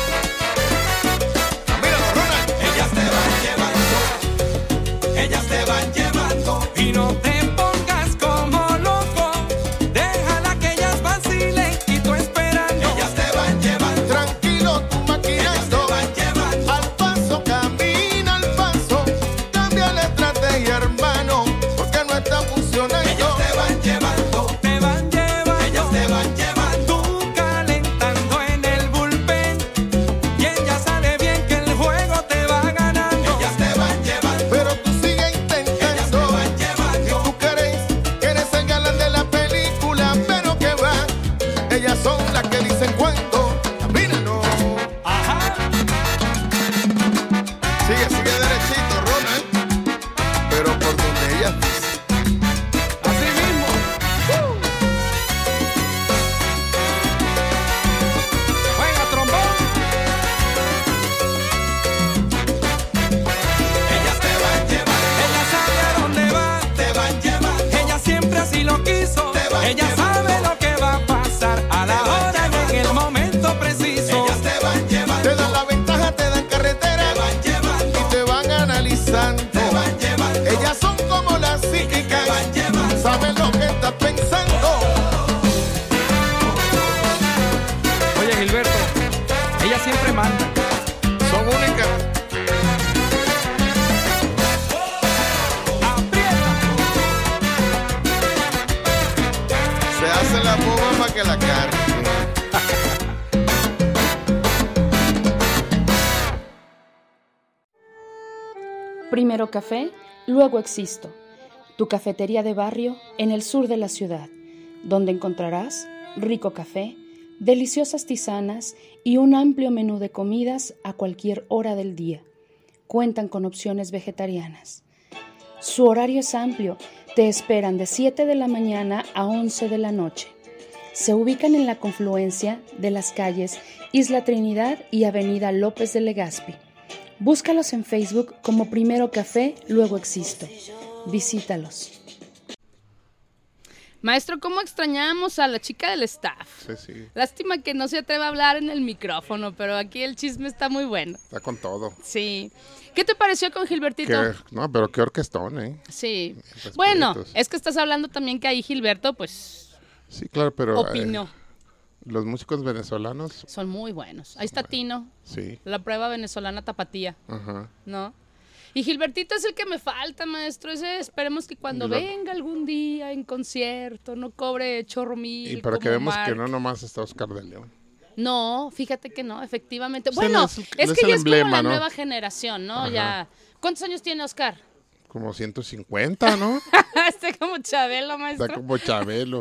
míralo, Ronald. Ellas te van llevando, ellas te van llevando. Y no te pongas como loco, déjala que ellas vacilen y tú esperando. Ellas te van llevando, tranquilo tú maquinando. Ellas te van llevando, al paso, camina al paso. Cambia la estrategia, hermano, porque no está funcionando. Ellas te van llevando, Te van llevando, ellas te van llevando. tú calentando en el bullpen, y ella sabe bien que el juego te va ganando. Ellas te van llevando, pero tú sigue intentando. Ellas te van llevando, y tú crees que eres el galán de la película, pero que va. Ellas son las que dicen cuento. Camínalo. Ajá, Sigue, sigue derechito, Ronald. Pero por donde ellas dicen. así mismo. Juega trombón. Ellas te van llevando, Ella sabe a dónde va, te van llevando. ella siempre así lo quiso. Te van Ella llevando. sabe lo que va a pasar a la Te van hora y en el momento preciso. Ellas te van llevando, te dan la ventaja, te dan carretera, te van llevando, y te van analizando, te van llevando. Ellas son como las psíquicas, te van llevando, saben lo que estás pensando. Oye, Gilberto, ella siempre manda. Son únicas. Aprieta. Se hace la boba para que la cargue. Primero café, luego existo. Tu cafetería de barrio en el sur de la ciudad, donde encontrarás rico café, deliciosas tisanas y un amplio menú de comidas a cualquier hora del día. Cuentan con opciones vegetarianas. Su horario es amplio, te esperan de siete de la mañana a once de la noche. Se ubican en la confluencia de las calles Isla Trinidad y Avenida López de Legazpi. Búscalos en Facebook como Primero Café, luego existo. Visítalos. Maestro, ¿cómo extrañamos a la chica del staff? Sí, sí. Lástima que no se atreva a hablar en el micrófono, pero aquí el chisme está muy bueno. Está con todo. Sí. ¿Qué te pareció con Gilbertito? Qué- no, pero qué orquestón, ¿eh? Sí. Respetos. Bueno, es que estás hablando también que ahí Gilberto, pues, Sí, claro, pero eh, opinó. los músicos venezolanos, Son muy buenos. Ahí está Tino, sí. la prueba venezolana tapatía, Ajá. ¿no? Y Gilbertito es el que me falta, maestro. Ese esperemos que cuando Y lo- venga algún día en concierto no cobre chorro mil. Y para que como vemos que Mark. no nomás está Oscar de León. No, fíjate que no, efectivamente. Pues él Bueno, es es, el- él es que el ya emblema, es como la ¿no? nueva generación, ¿no? Ajá. Ya. ¿Cuántos años tiene Oscar? Como ciento cincuenta, ¿no? Está como Chabelo, Está maestro. como Chabelo.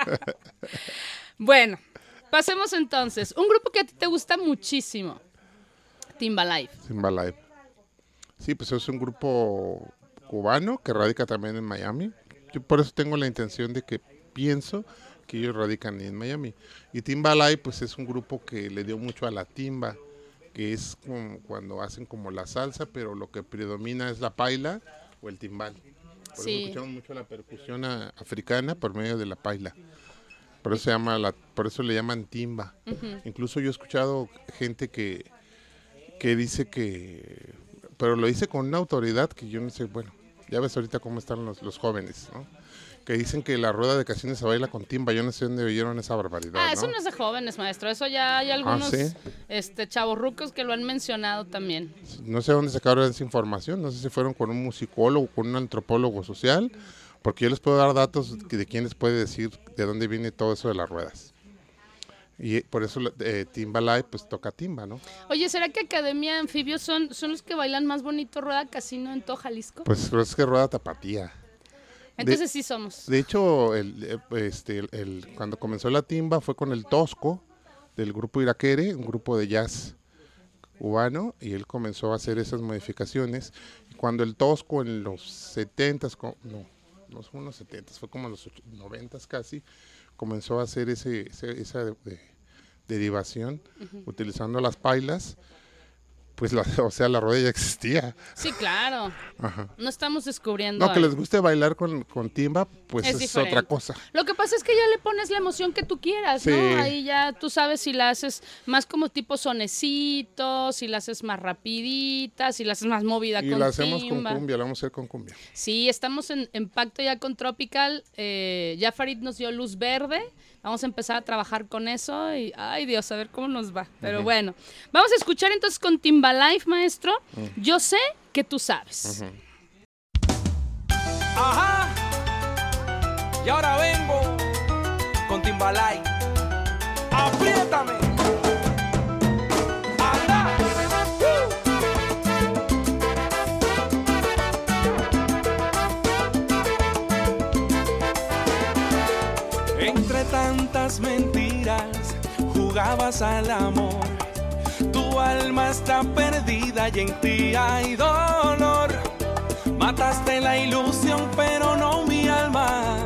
Bueno, pasemos entonces. Un grupo que a ti te gusta muchísimo. Timba Live. Timba Live. Sí, pues es un grupo cubano que radica también en Miami. Yo por eso tengo la intención de que pienso que ellos radican en Miami. Y Timba Live pues es un grupo que le dio mucho a la timba, que es como cuando hacen como la salsa, pero lo que predomina es la paila o el timbal. Por Sí. eso escuchamos mucho la percusión a- africana por medio de la paila. Por eso se llama la, por eso le llaman timba. Ujú. Incluso yo he escuchado gente que, que dice que, pero lo dice con una autoridad que yo no sé, bueno, ya ves ahorita cómo están los, los jóvenes, ¿no? Que dicen que la rueda de canciones se baila con timba. Yo no sé dónde oyeron esa barbaridad, Ah, eso ¿no? no es de jóvenes, maestro. Eso ya hay algunos ¿sí? este, chavorrucos que lo han mencionado también. No sé dónde sacaron esa información, no sé si fueron con un musicólogo, con un antropólogo social, porque yo les puedo dar datos que- de quién les puede decir de dónde viene todo eso de las ruedas. Y eh, por eso eh, Timba Live pues toca timba, ¿no? Oye, ¿será que Academia Anfibios son, son los que bailan más bonito Rueda Casino en todo Jalisco? Pues pero es que rueda tapatía. Entonces sí somos. De hecho, el, eh, este, el- el- cuando comenzó la timba fue con el Tosco del grupo Iraquere, un grupo de jazz cubano, y él comenzó a hacer esas modificaciones. Y cuando el Tosco en los setentas, co- no, no son los setentas, fue como en los noventas casi, comenzó a hacer ese, ese- esa de- de- derivación utilizando las pailas, pues la, o sea, la rueda ya existía. Sí, claro. Ajá. No estamos descubriendo. No, que ahí. les guste bailar con, con timba, pues Es es, diferente. otra cosa. Lo que pasa es que ya le pones la emoción que tú quieras, Sí. ¿no? Ahí ya tú sabes si la haces más como tipo sonecito, si la haces más rapidita, si la haces más movida Y con la hacemos timba. con cumbia, la vamos a hacer con cumbia. Sí, estamos en, en pacto ya con Tropical. Eh, ya Farid nos dio luz verde. Vamos a empezar a trabajar con eso y, ay Dios, a ver cómo nos va. Pero bueno, vamos a escuchar entonces con Timba Live, maestro. Yo sé que tú sabes. Ajá. Y ahora vengo con Timbalay. Apriétame. Anda. Entre tantas mentiras jugabas al amor. Tu alma está perdida y en ti hay dolor. Mataste la ilusión, pero no mi alma.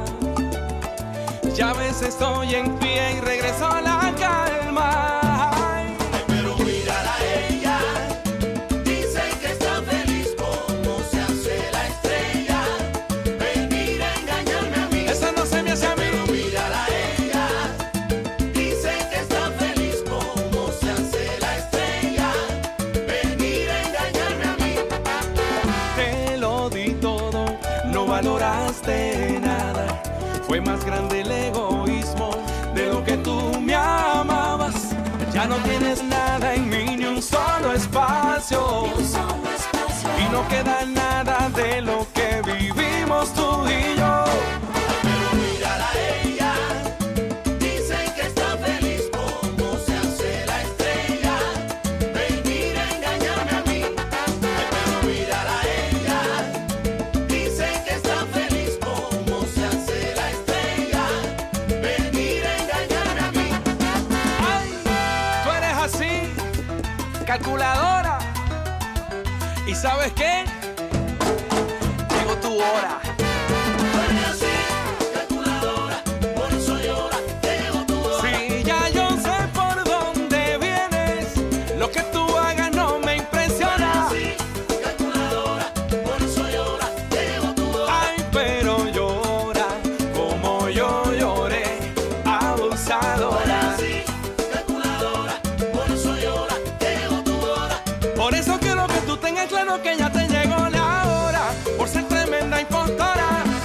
Ya ves, estoy en pie y regreso a la calma. Ay, Pero mírala a ella, dice que está feliz como se hace la estrella. Venir a engañarme a mí. eso no se me hace a mí. Pero mírala a ella, dice que está feliz como se hace la estrella. Venir a engañarme a mí. Te lo di todo, no valoraste nada. Fue más grande el egoísmo de lo que tú me amabas. Ya no tienes nada en mí, ni un solo espacio. Y no queda nada de lo que vivimos tú y yo. Pero mírala a ella, dice que está feliz como se hace la estrella. Venir a engañarme a mí. Pero mírala a ella, dice que está feliz como se hace la estrella. Venir a engañarme a mí. Ay, tú eres así, calculadora. ¿Y sabes qué? Llegó tu hora. Eres así, calculadora, por eso llora, llegó tu hora. Sí, ya yo sé por dónde vienes. Lo que tú hagas no me impresiona. Así, calculadora, por eso llora, llegó tu hora. Ay, pero llora como yo lloré, abusadora. Así, calculadora, por eso llora, llegó tu hora. Por eso quiero que tú tengas claro que ya te llegó la hora, por ser tremenda impostora.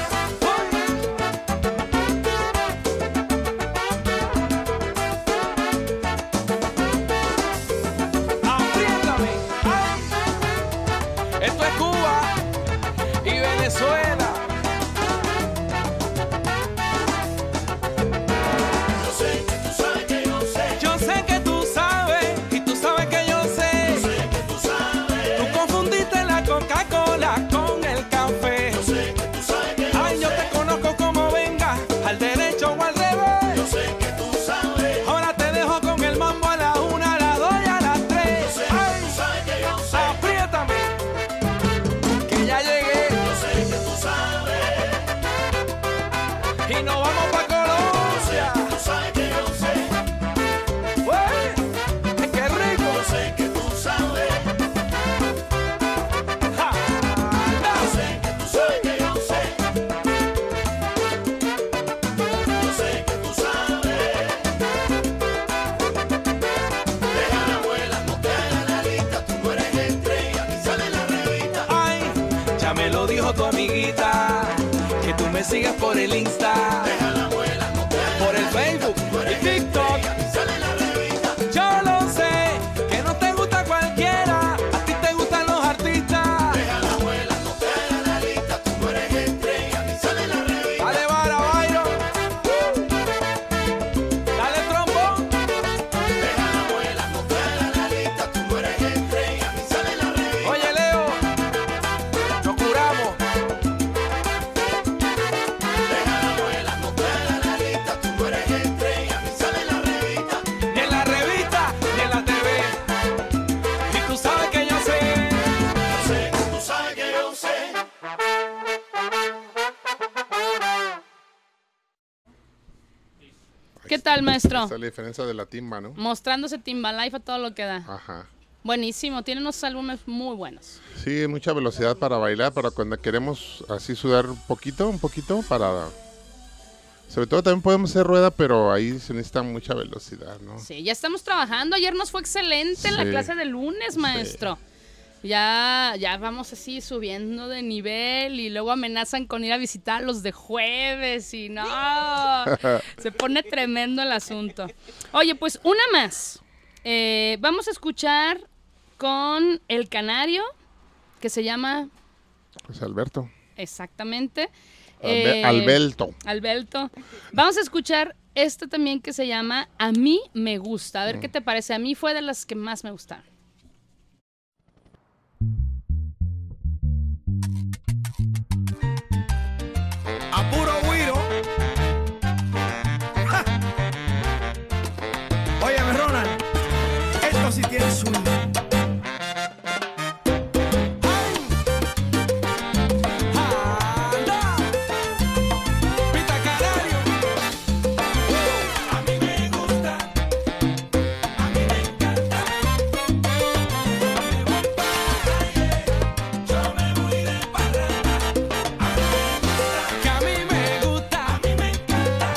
Apriétame. Ay. Esto es Cuba y Venezuela. Yo sé que tú sabes que dijo tu amiguita que tú me sigas por el Insta, por el Facebook y TikTok. Yo lo sé, que no te gusta cualquiera, a ti te gustan los artistas. Deja la abuela, no te hagas la lista, tú no eres estrella, ni sale en la revista. Dale vara, Byron. Dale trompo. Deja la abuela, no te hagas la lista, tú no eres estrella, ni sale en la revista. Oye, Leo, nos curamos. Deja la abuela, no te hagas la lista, tú no eres estrella, ni sale en la revista. Ni en la revista, ni en la T V. Y tú sabes que yo sé. Yo sé, tú sabes que yo sé. ¿Qué tal, maestro? Esa es la diferencia de la timba, ¿no? Mostrándose Timbalife a todo lo que da. Ajá. Buenísimo, tiene unos álbumes muy buenos. Sí, mucha velocidad para bailar, para cuando queremos así sudar un poquito, un poquito, para... Sobre todo también podemos hacer rueda, pero ahí se necesita mucha velocidad, ¿no? Sí, ya estamos trabajando. Ayer nos fue excelente en la Sí. clase de lunes, maestro. Ya, ya vamos así subiendo de nivel y luego amenazan con ir a visitar los de jueves y no, se pone tremendo el asunto. Oye, pues una más. Eh, vamos a escuchar con El Canario, que se llama Pues Alberto. exactamente... Albe- eh, Albelto. Alberto. Vamos a escuchar este también que se llama A mí me gusta. A ver qué te parece. A mí fue de las que más me gustaron. A puro guiro. Ja. Óyeme, Ronald, esto sí tiene swing. Anda, Pita Canario. A mí me gusta, a mí me encanta. Yo me voy de parranda. A mí me gusta, que a mí me gusta, a mí me encanta.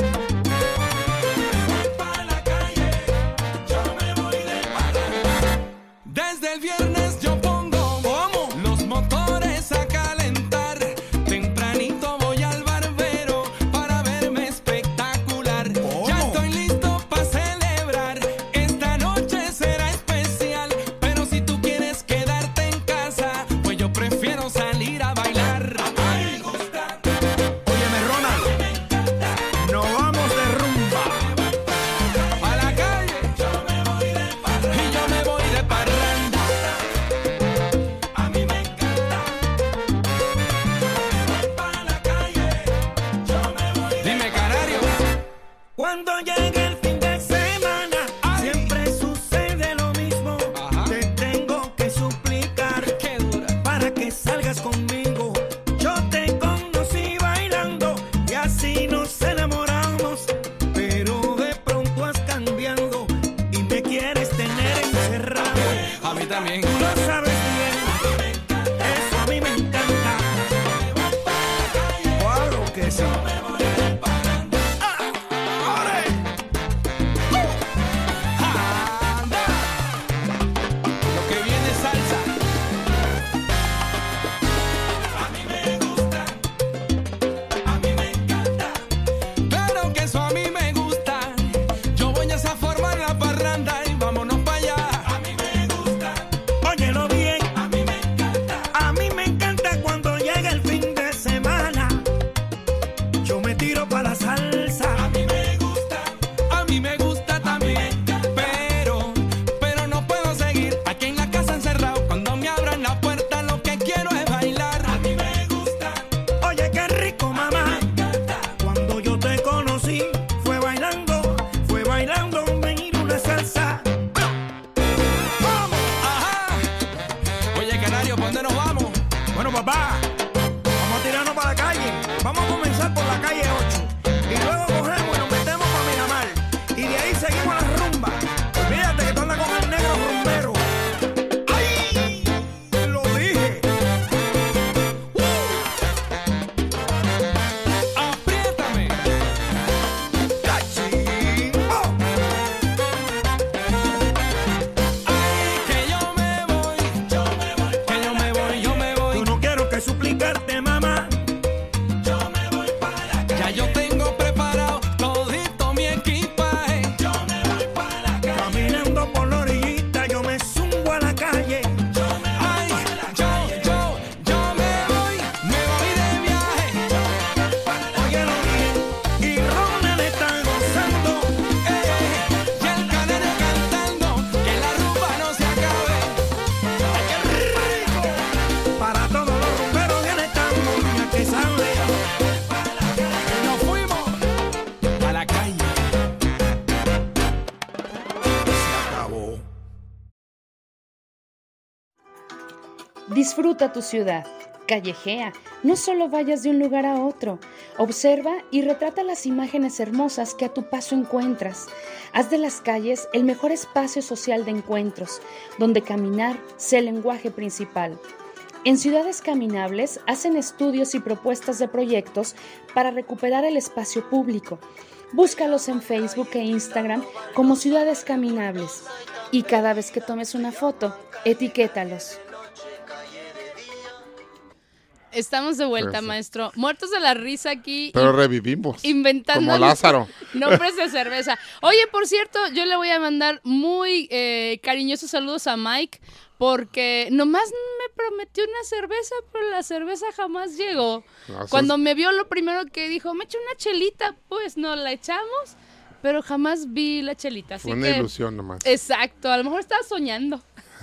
Me voy pa' la calle, yo me voy de parranda. Desde el viernes yo pongo ¿Cómo? los motores a calentar. Tempranito voy al barbero para verme espectacular. ¿Cómo? Ya estoy listo para celebrar. Esta noche será especial. Pero si tú quieres quedarte en casa, pues yo prefiero salir a bailar. A mí me gusta, Óyeme, Ronald, nos vamos de rumba. a la calle, yo me voy de parranda. Y yo me voy de parranda. A mí me encanta. Me voy pa' la calle, yo me voy de Dime, Canario. Cuando llegue el fin de semana, Ay. siempre sucede lo mismo. Ajá. Te tengo que suplicar Qué dura. para que salgas conmigo. Yo te conocí bailando y así nos enamoramos. Pero de pronto has cambiado y me quieres tener encerrado. A mí también. Tú lo sabes bien, eso a mí me encanta. Claro que sí. Ah, ¡ore! Anda. Lo que viene es salsa. A mí me gusta, a mí me encanta. Claro que eso a mí me gusta. Yo voy a formar la parranda y vámonos para allá. A mí me gusta, Óyelo bien, a mí me encanta. a mí me encanta cuando llega el fin de semana. Yo me tiro para la salsa. A mí me gusta, a mí me gusta también. Pero, pero no puedo seguir aquí en la casa encerrado. Cuando me abran la puerta lo que quiero es bailar. A mí me gusta, Oye, qué rico, mamá. Cuando yo te conocí, fue bailando, fue bailando, venir una salsa. ¡Vamos! ajá. Oye, Canario, ¿por dónde nos vamos? Bueno, papá, vamos a tirarnos para la calle. Vamos a comenzar por la calle ocho. Y luego cogemos y nos metemos para Miramar. Y de ahí seguimos la rumba. Olvídate que tú andas con el negro rumbero. ¡Ay! Te lo dije. Apriétame. ¡Cachimbo! Ay, que yo me voy, yo me voy, que yo me voy, yo me voy. Yo no quiero que suplicarte Disfruta tu ciudad. Callejea, no solo vayas de un lugar a otro. Observa y retrata las imágenes hermosas que a tu paso encuentras. Haz de las calles el mejor espacio social de encuentros, donde caminar sea el lenguaje principal. En Ciudades Caminables hacen estudios y propuestas de proyectos para recuperar el espacio público. Búscalos en Facebook e Instagram como Ciudades Caminables. Y cada vez que tomes una foto, etiquétalos. Estamos de vuelta, Pues, maestro. Muertos de la risa aquí. Pero in- revivimos. inventando Como Lázaro. nombres de cerveza. Oye, por cierto, yo le voy a mandar muy eh, cariñosos saludos a Mike, porque nomás me prometió una cerveza, pero la cerveza jamás llegó. No, eso Cuando es- me vio, lo primero que dijo, me echo una chelita, pues no la echamos, pero jamás vi la chelita. Así Fue una que, ilusión nomás. exacto, a lo mejor estaba soñando.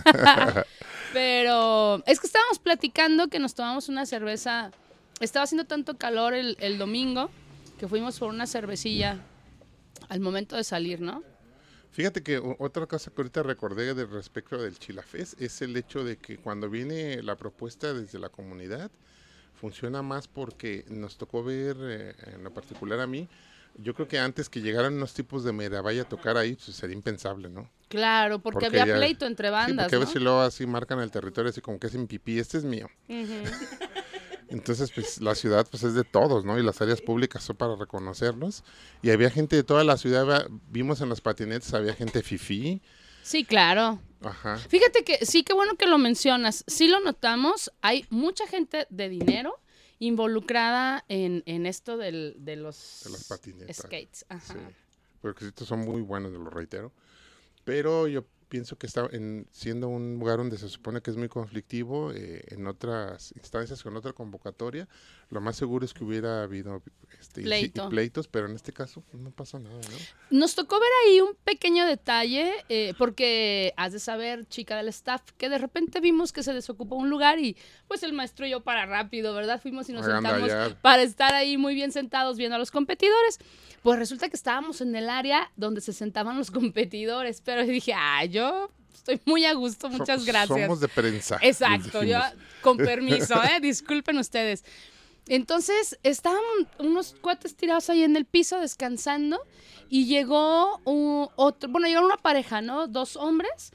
Pero es que estábamos platicando que nos tomamos una cerveza. Estaba haciendo tanto calor el, el domingo que fuimos por una cervecilla al momento de salir, ¿no? Fíjate que o- otra cosa que ahorita recordé de respecto del Chilafest es el hecho de que cuando viene la propuesta desde la comunidad, funciona más porque nos tocó ver, eh, en lo particular a mí, yo creo que antes que llegaran unos tipos de Medavalla a tocar ahí, pues sería impensable, ¿no? Claro, porque, Porque había ya- pleito entre Sí, bandas, porque a ¿no? veces luego así marcan el territorio, así como que es en pipí, este es mío. Ujú. Entonces, pues la ciudad pues es de todos, ¿no? Y las áreas públicas son para reconocerlos. Y había gente de toda la ciudad, va- vimos en las patinetas, había gente fifí. Sí, claro. Ajá. Fíjate que sí, qué bueno que lo mencionas. Sí lo notamos, hay mucha gente de dinero involucrada en, en esto del, de los De las patinetas. skates. Ajá. Sí, porque estos son muy buenos, lo reitero. Pero yo pienso que está en, siendo un lugar donde se supone que es muy conflictivo, eh, en otras instancias, con otra convocatoria, lo más seguro es que hubiera habido este, y sí- Pleito. y pleitos, pero en este caso pues, no pasó nada, ¿no? Nos tocó ver ahí un pequeño detalle, eh, porque has de saber, chica del staff, que de repente vimos que se desocupó un lugar y pues el maestro y yo para rápido, ¿verdad? Fuimos y nos A sentamos agandallar. para estar ahí muy bien sentados viendo a los competidores. Pues resulta que estábamos en el área donde se sentaban los competidores, pero dije, ah, yo estoy muy a gusto, muchas So- gracias. Somos de prensa. les Exacto, yo dijimos. con permiso, ¿eh? Disculpen ustedes. Entonces, estaban unos cuates tirados ahí en el piso descansando y llegó un, otro, bueno, llegó una pareja, ¿no? Dos hombres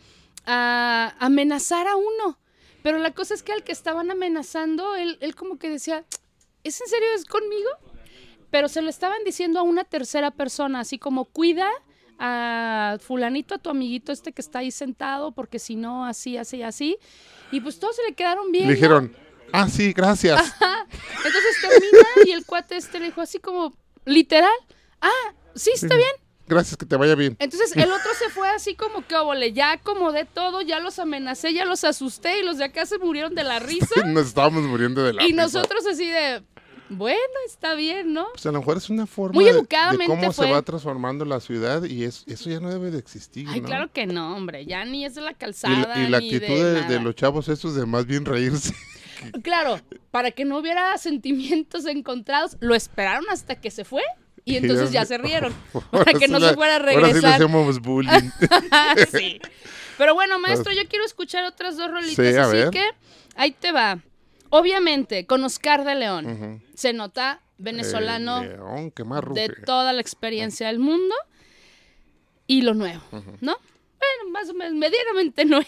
a amenazar a uno. Pero la cosa es que al que estaban amenazando, él, él como que decía, ¿es en serio? ¿Es conmigo? Pero se lo estaban diciendo a una tercera persona, así como, cuida a fulanito, a tu amiguito este que está ahí sentado, porque si no, así, así, así. Y pues todos se le quedaron bien. Le dijeron, ah, sí, gracias. Entonces termina y el cuate este le dijo así como, literal, ah, sí, está bien. Gracias, que te vaya bien. Entonces el otro se fue así como que, óvole, ya acomodé todo, ya los amenacé, ya los asusté y los de acá se murieron de la risa. Nos estábamos muriendo de la Y risa. nosotros así de, bueno, está bien, ¿no? Pues a lo mejor es una forma Muy de- de, educadamente cómo fue. se va transformando la ciudad y es, eso ya no debe de existir, Ay, ¿no? claro que no, hombre, ya ni es de la Y calzada, la, y la ni actitud de, de, de nada. los chavos estos de más bien reírse. Claro, para que no hubiera sentimientos encontrados, lo esperaron hasta que se fue y Y entonces ya- ya se rieron, Ahora para que sí no la- se fuera a Ahora sí le regresar. hacemos bullying. Sí. Pero bueno, maestro, yo quiero escuchar otras dos rolitas, Sí, a así ver. que ahí te va. Obviamente, con Oscar de León, Ujú. se nota venezolano El león, que más de ruge. toda la experiencia del mundo y lo nuevo, ¿no? Bueno, más o menos, medianamente nuevo.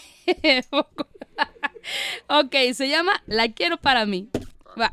Ok, se llama La quiero para mí. Va.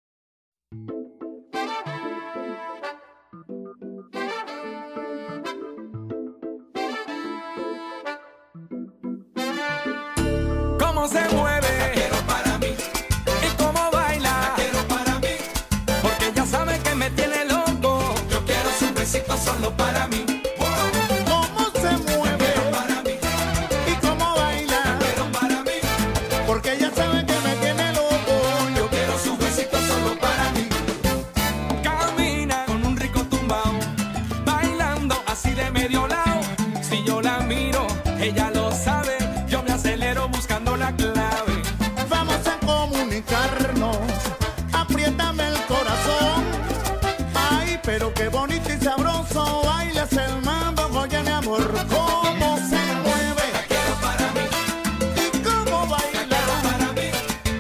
Cómo se mueve, la quiero para mí. Y cómo baila, la quiero para mí. Porque ya sabe que me tiene loco. Yo quiero su besito solo para mí. Cómo se mueve Para mí, y cómo baila, quiero para mí. porque ella sabe que me tiene loco. Yo Quiero su besito solo para mí. Camina con un rico tumbao, bailando así de medio lado. Si yo la miro, ella lo sabe. Yo me acelero buscando la clave. vamos a comunicarnos, apriétame el corazón. Ay, pero qué bonito y sabroso bailas el mambo, oye mi amor, cómo se mueve Quiero para mí, y cómo baila, para mí.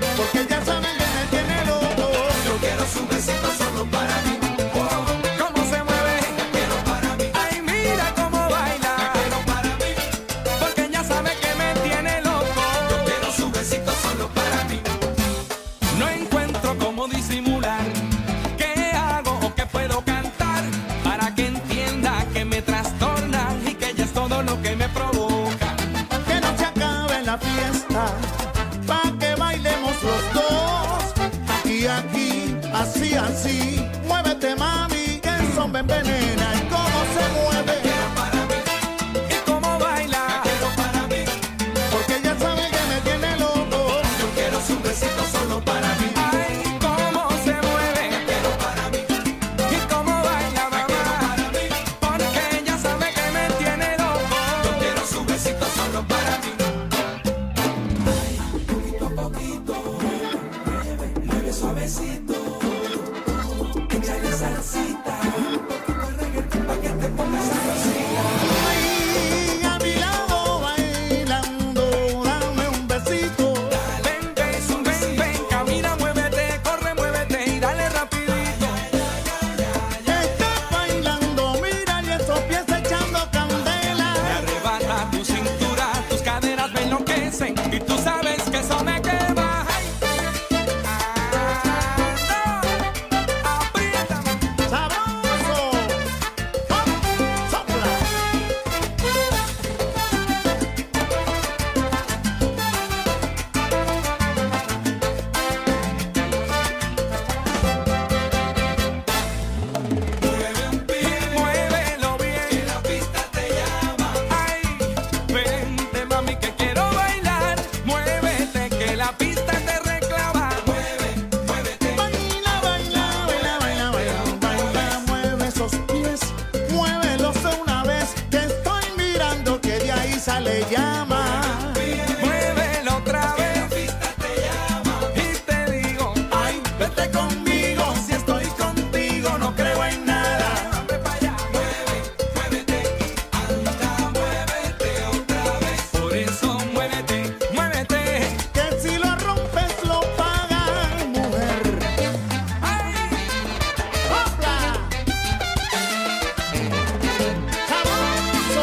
le llama. Muévelo otra vez. Y te digo, Ay, vete conmigo, si estoy contigo no creo en nada. dame para allá. Mueve, muévete. Anda, muévete otra vez. Por eso muévete, muévete. Que si lo rompes lo pagan, mujer. Ay, ¡Hopla! ¡Sabroso!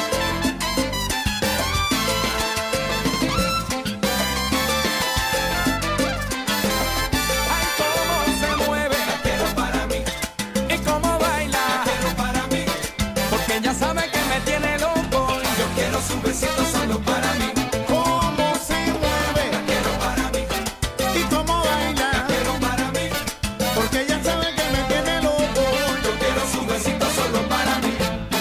ay, cómo se mueve. La quiero para mí. Y cómo baila. La quiero para mí. Porque ella sabe que me tiene loco. Yo quiero su besito solo para mí. ¿Cómo se mueve? La quiero para mí. ¿Y cómo baila? La quiero para mí. Porque ella sabe que me tiene loco. Yo quiero su besito solo para mí.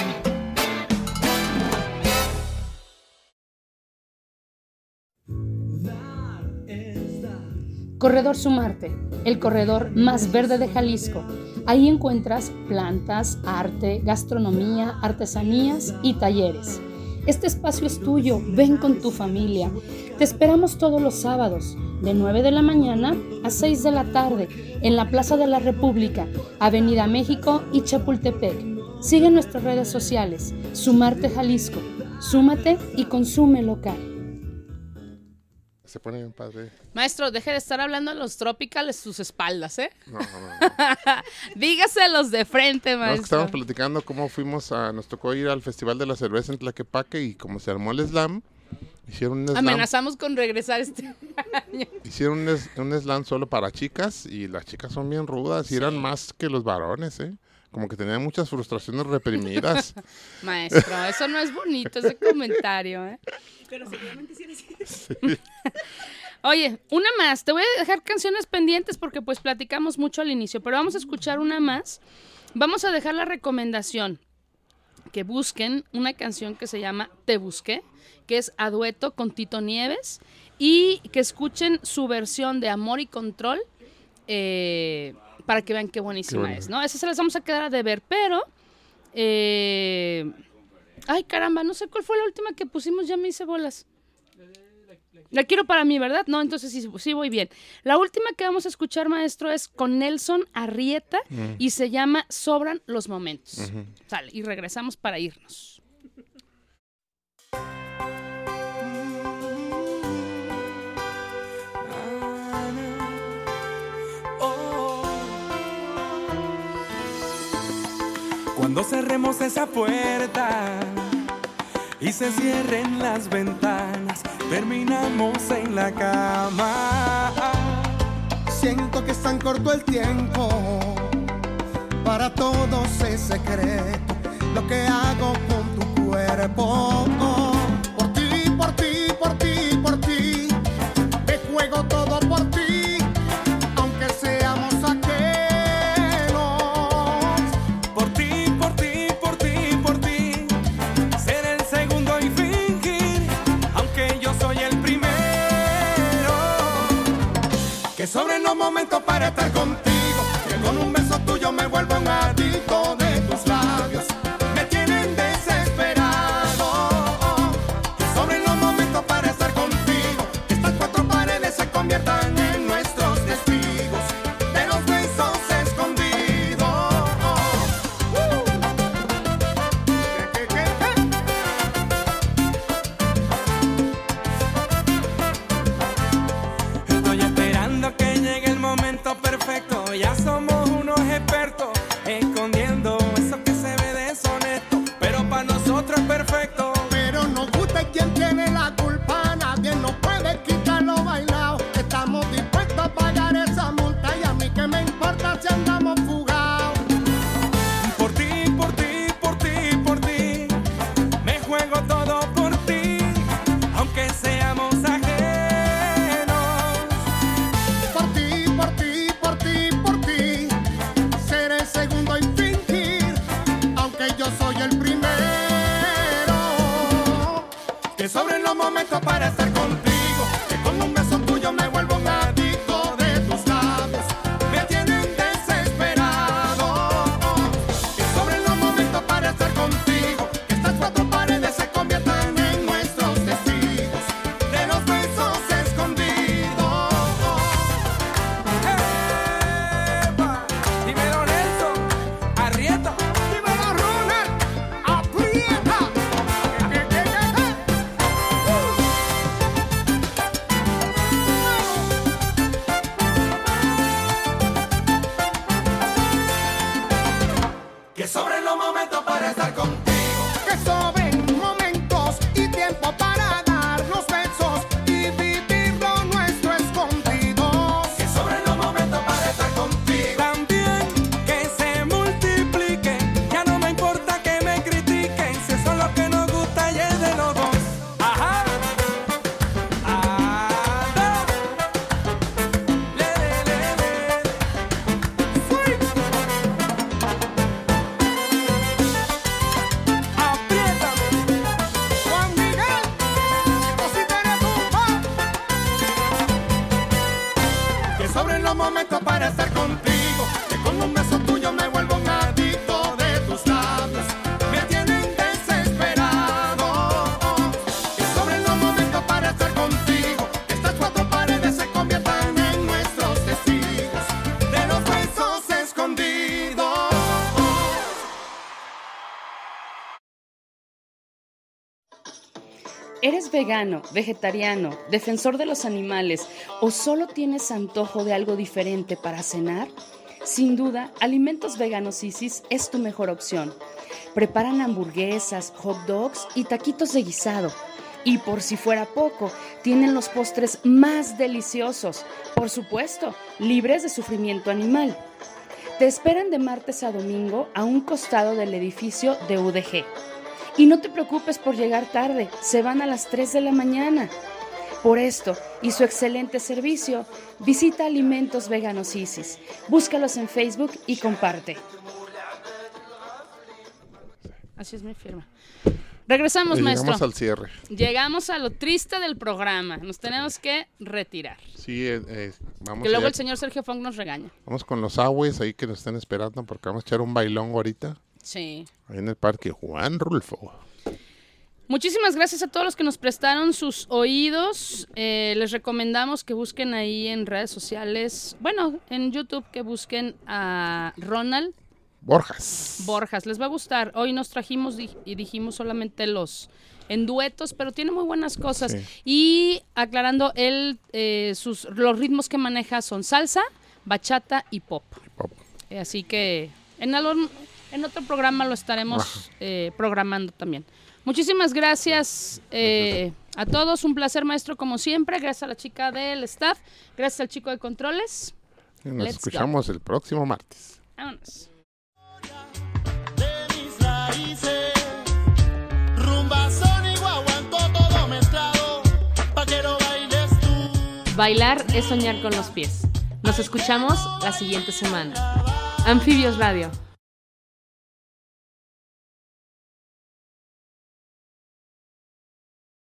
Corredor Sumarte, el corredor más verde de Jalisco. Ahí encuentras plantas, arte, gastronomía, artesanías y talleres. Este espacio es tuyo, ven con tu familia. Te esperamos todos los sábados, de nueve de la mañana a seis de la tarde, en la Plaza de la República, Avenida México y Chapultepec. Sigue nuestras redes sociales, Sumarte Jalisco. Súmate y consume local. Se pone bien padre. Maestro, deje de estar hablando a los tropicales sus espaldas, ¿eh? No, no, no. Dígaselos de frente, No, es que maestro. estábamos platicando cómo fuimos a, nos tocó ir al Festival de la Cerveza en Tlaquepaque y como se armó el slam, hicieron un slam, Amenazamos con regresar este año. hicieron un, es- un slam solo para chicas y las chicas son bien rudas y eran más que los varones, ¿eh? Como que tenían muchas frustraciones reprimidas. Maestro, eso no es bonito, ese comentario, ¿eh? Pero seguramente sí era así. Oye, una más. Te voy a dejar canciones pendientes porque pues platicamos mucho al inicio, pero vamos a escuchar una más. Vamos a dejar la recomendación que busquen una canción que se llama Te Busqué, que es a dueto con Tito Nieves, y que escuchen su versión de Amor y Control, eh, para que vean qué buenísima Qué bueno. es, ¿no? Esas se las vamos a quedar a deber, pero... eh, ay, caramba, no sé cuál fue la última que pusimos, ya me hice bolas. La quiero para mí, ¿verdad? No, entonces sí, sí voy bien. La última que vamos a escuchar, maestro, es con Nelson Arrieta y se llama Sobran los Momentos. Ujú. Sale, y regresamos para irnos. Cuando cerremos esa puerta y se cierren las ventanas, terminamos en la cama. Siento que es tan corto el tiempo, para todos es secreto lo que hago con tu cuerpo. Por ti, por ti, por ti, por ti, te juego todo por ti, aunque seamos ajenos. Por ti, por ti, por ti, por ti, ser el segundo y fingir, aunque yo soy el primero. Que sobren los momentos para estar contigo, que con un beso tuyo me vuelvo un adicto de tus labios, me tienen desesperado. Que sobren los momentos para estar contigo, que estas cuatro paredes se conviertan en nuestros testigos de los besos escondidos. Uh. ¿Qué, qué, qué, Estoy esperando que llegue el momento perfecto. Ya somos unos expertos escondiendo eso que se ve deshonesto, pero para nosotros es perfecto. Pero nos gusta quien tiene la culpa, nadie nos puede quitar lo bailado. Estamos dispuestos a pagar esa multa y a mí que me importa si andamos fugados. Por ti, por ti, por ti, por ti, me juego todo por ti, aunque seamos ajenos. Por ti, por ti, por ti, por ti, ser el segundo y fingir, aunque yo soy el primero. Que sobren los momentos para estar contigo, que con un beso tuyo me vuelvo un adicto de tus labios, me tienen desesperado. Que sobren los momentos para estar contigo, que estas cuatro paredes se conviertan en nuestro sobren momentos y tiempo para darnos besos y vivir lo nuestro escondidos. Que sobren los momentos para estar contigo. También que se multiplique. Ya no me importa que me critiquen. Si eso es lo que nos gusta y es de los dos. Ajá. Ah, le, le, le, le. Fui. Apriétame. Juan Miguel, cosita de tumba. Que sobren los momentos para estar contigo. Que con un beso tuyo me vuelvo un adicto de tus labios. Me tienen desesperado. Que sobren los momentos para estar contigo. Que estas cuatro paredes se conviertan en nuestros testigos de los besos escondidos. ¿Eres vegano, vegetariano, defensor de los animales o solo tienes antojo de algo diferente para cenar? Sin duda, Alimentos Veganos Isis es tu mejor opción. Preparan hamburguesas, hot dogs y taquitos de guisado. Y por si fuera poco, tienen los postres más deliciosos, por supuesto, libres de sufrimiento animal. Te esperan de martes a domingo a un costado del edificio de U D G. Y no te preocupes por llegar tarde, se van a las tres de la mañana. Por esto y su excelente servicio, visita Alimentos Veganos Isis. Búscalos en Facebook y comparte. Así es mi firma. Regresamos, Y maestro. llegamos al cierre. Llegamos a lo triste del programa. Nos tenemos que retirar. Sí, eh, eh, vamos, Que luego allá- el señor Sergio Fong nos regaña. vamos con los agües ahí que nos están esperando porque vamos a echar un bailongo ahorita. Sí. Ahí en el parque Juan Rulfo. Muchísimas gracias a todos los que nos prestaron sus oídos. Eh, les recomendamos que busquen ahí en redes sociales, bueno, en YouTube, que busquen a Ronald Borjas. Borjas. Les va a gustar. Hoy nos trajimos di- y dijimos solamente los en duetos, pero tiene muy buenas cosas. Sí. Y aclarando, él, eh, sus, los ritmos que maneja son salsa, bachata y pop. Pop. Eh, así que en, algún- en otro programa lo estaremos eh, programando también. Muchísimas gracias eh, a todos. Un placer, maestro, como siempre. Gracias a la chica del staff. Gracias al chico de controles. Y nos Let's escuchamos el próximo martes. Vámonos. De mis raíces, rumba, son y guaguanco, todo mezclado, pa' que lo bailes tú. Bailar es soñar con los pies. Nos escuchamos la siguiente semana. Anfibios Radio.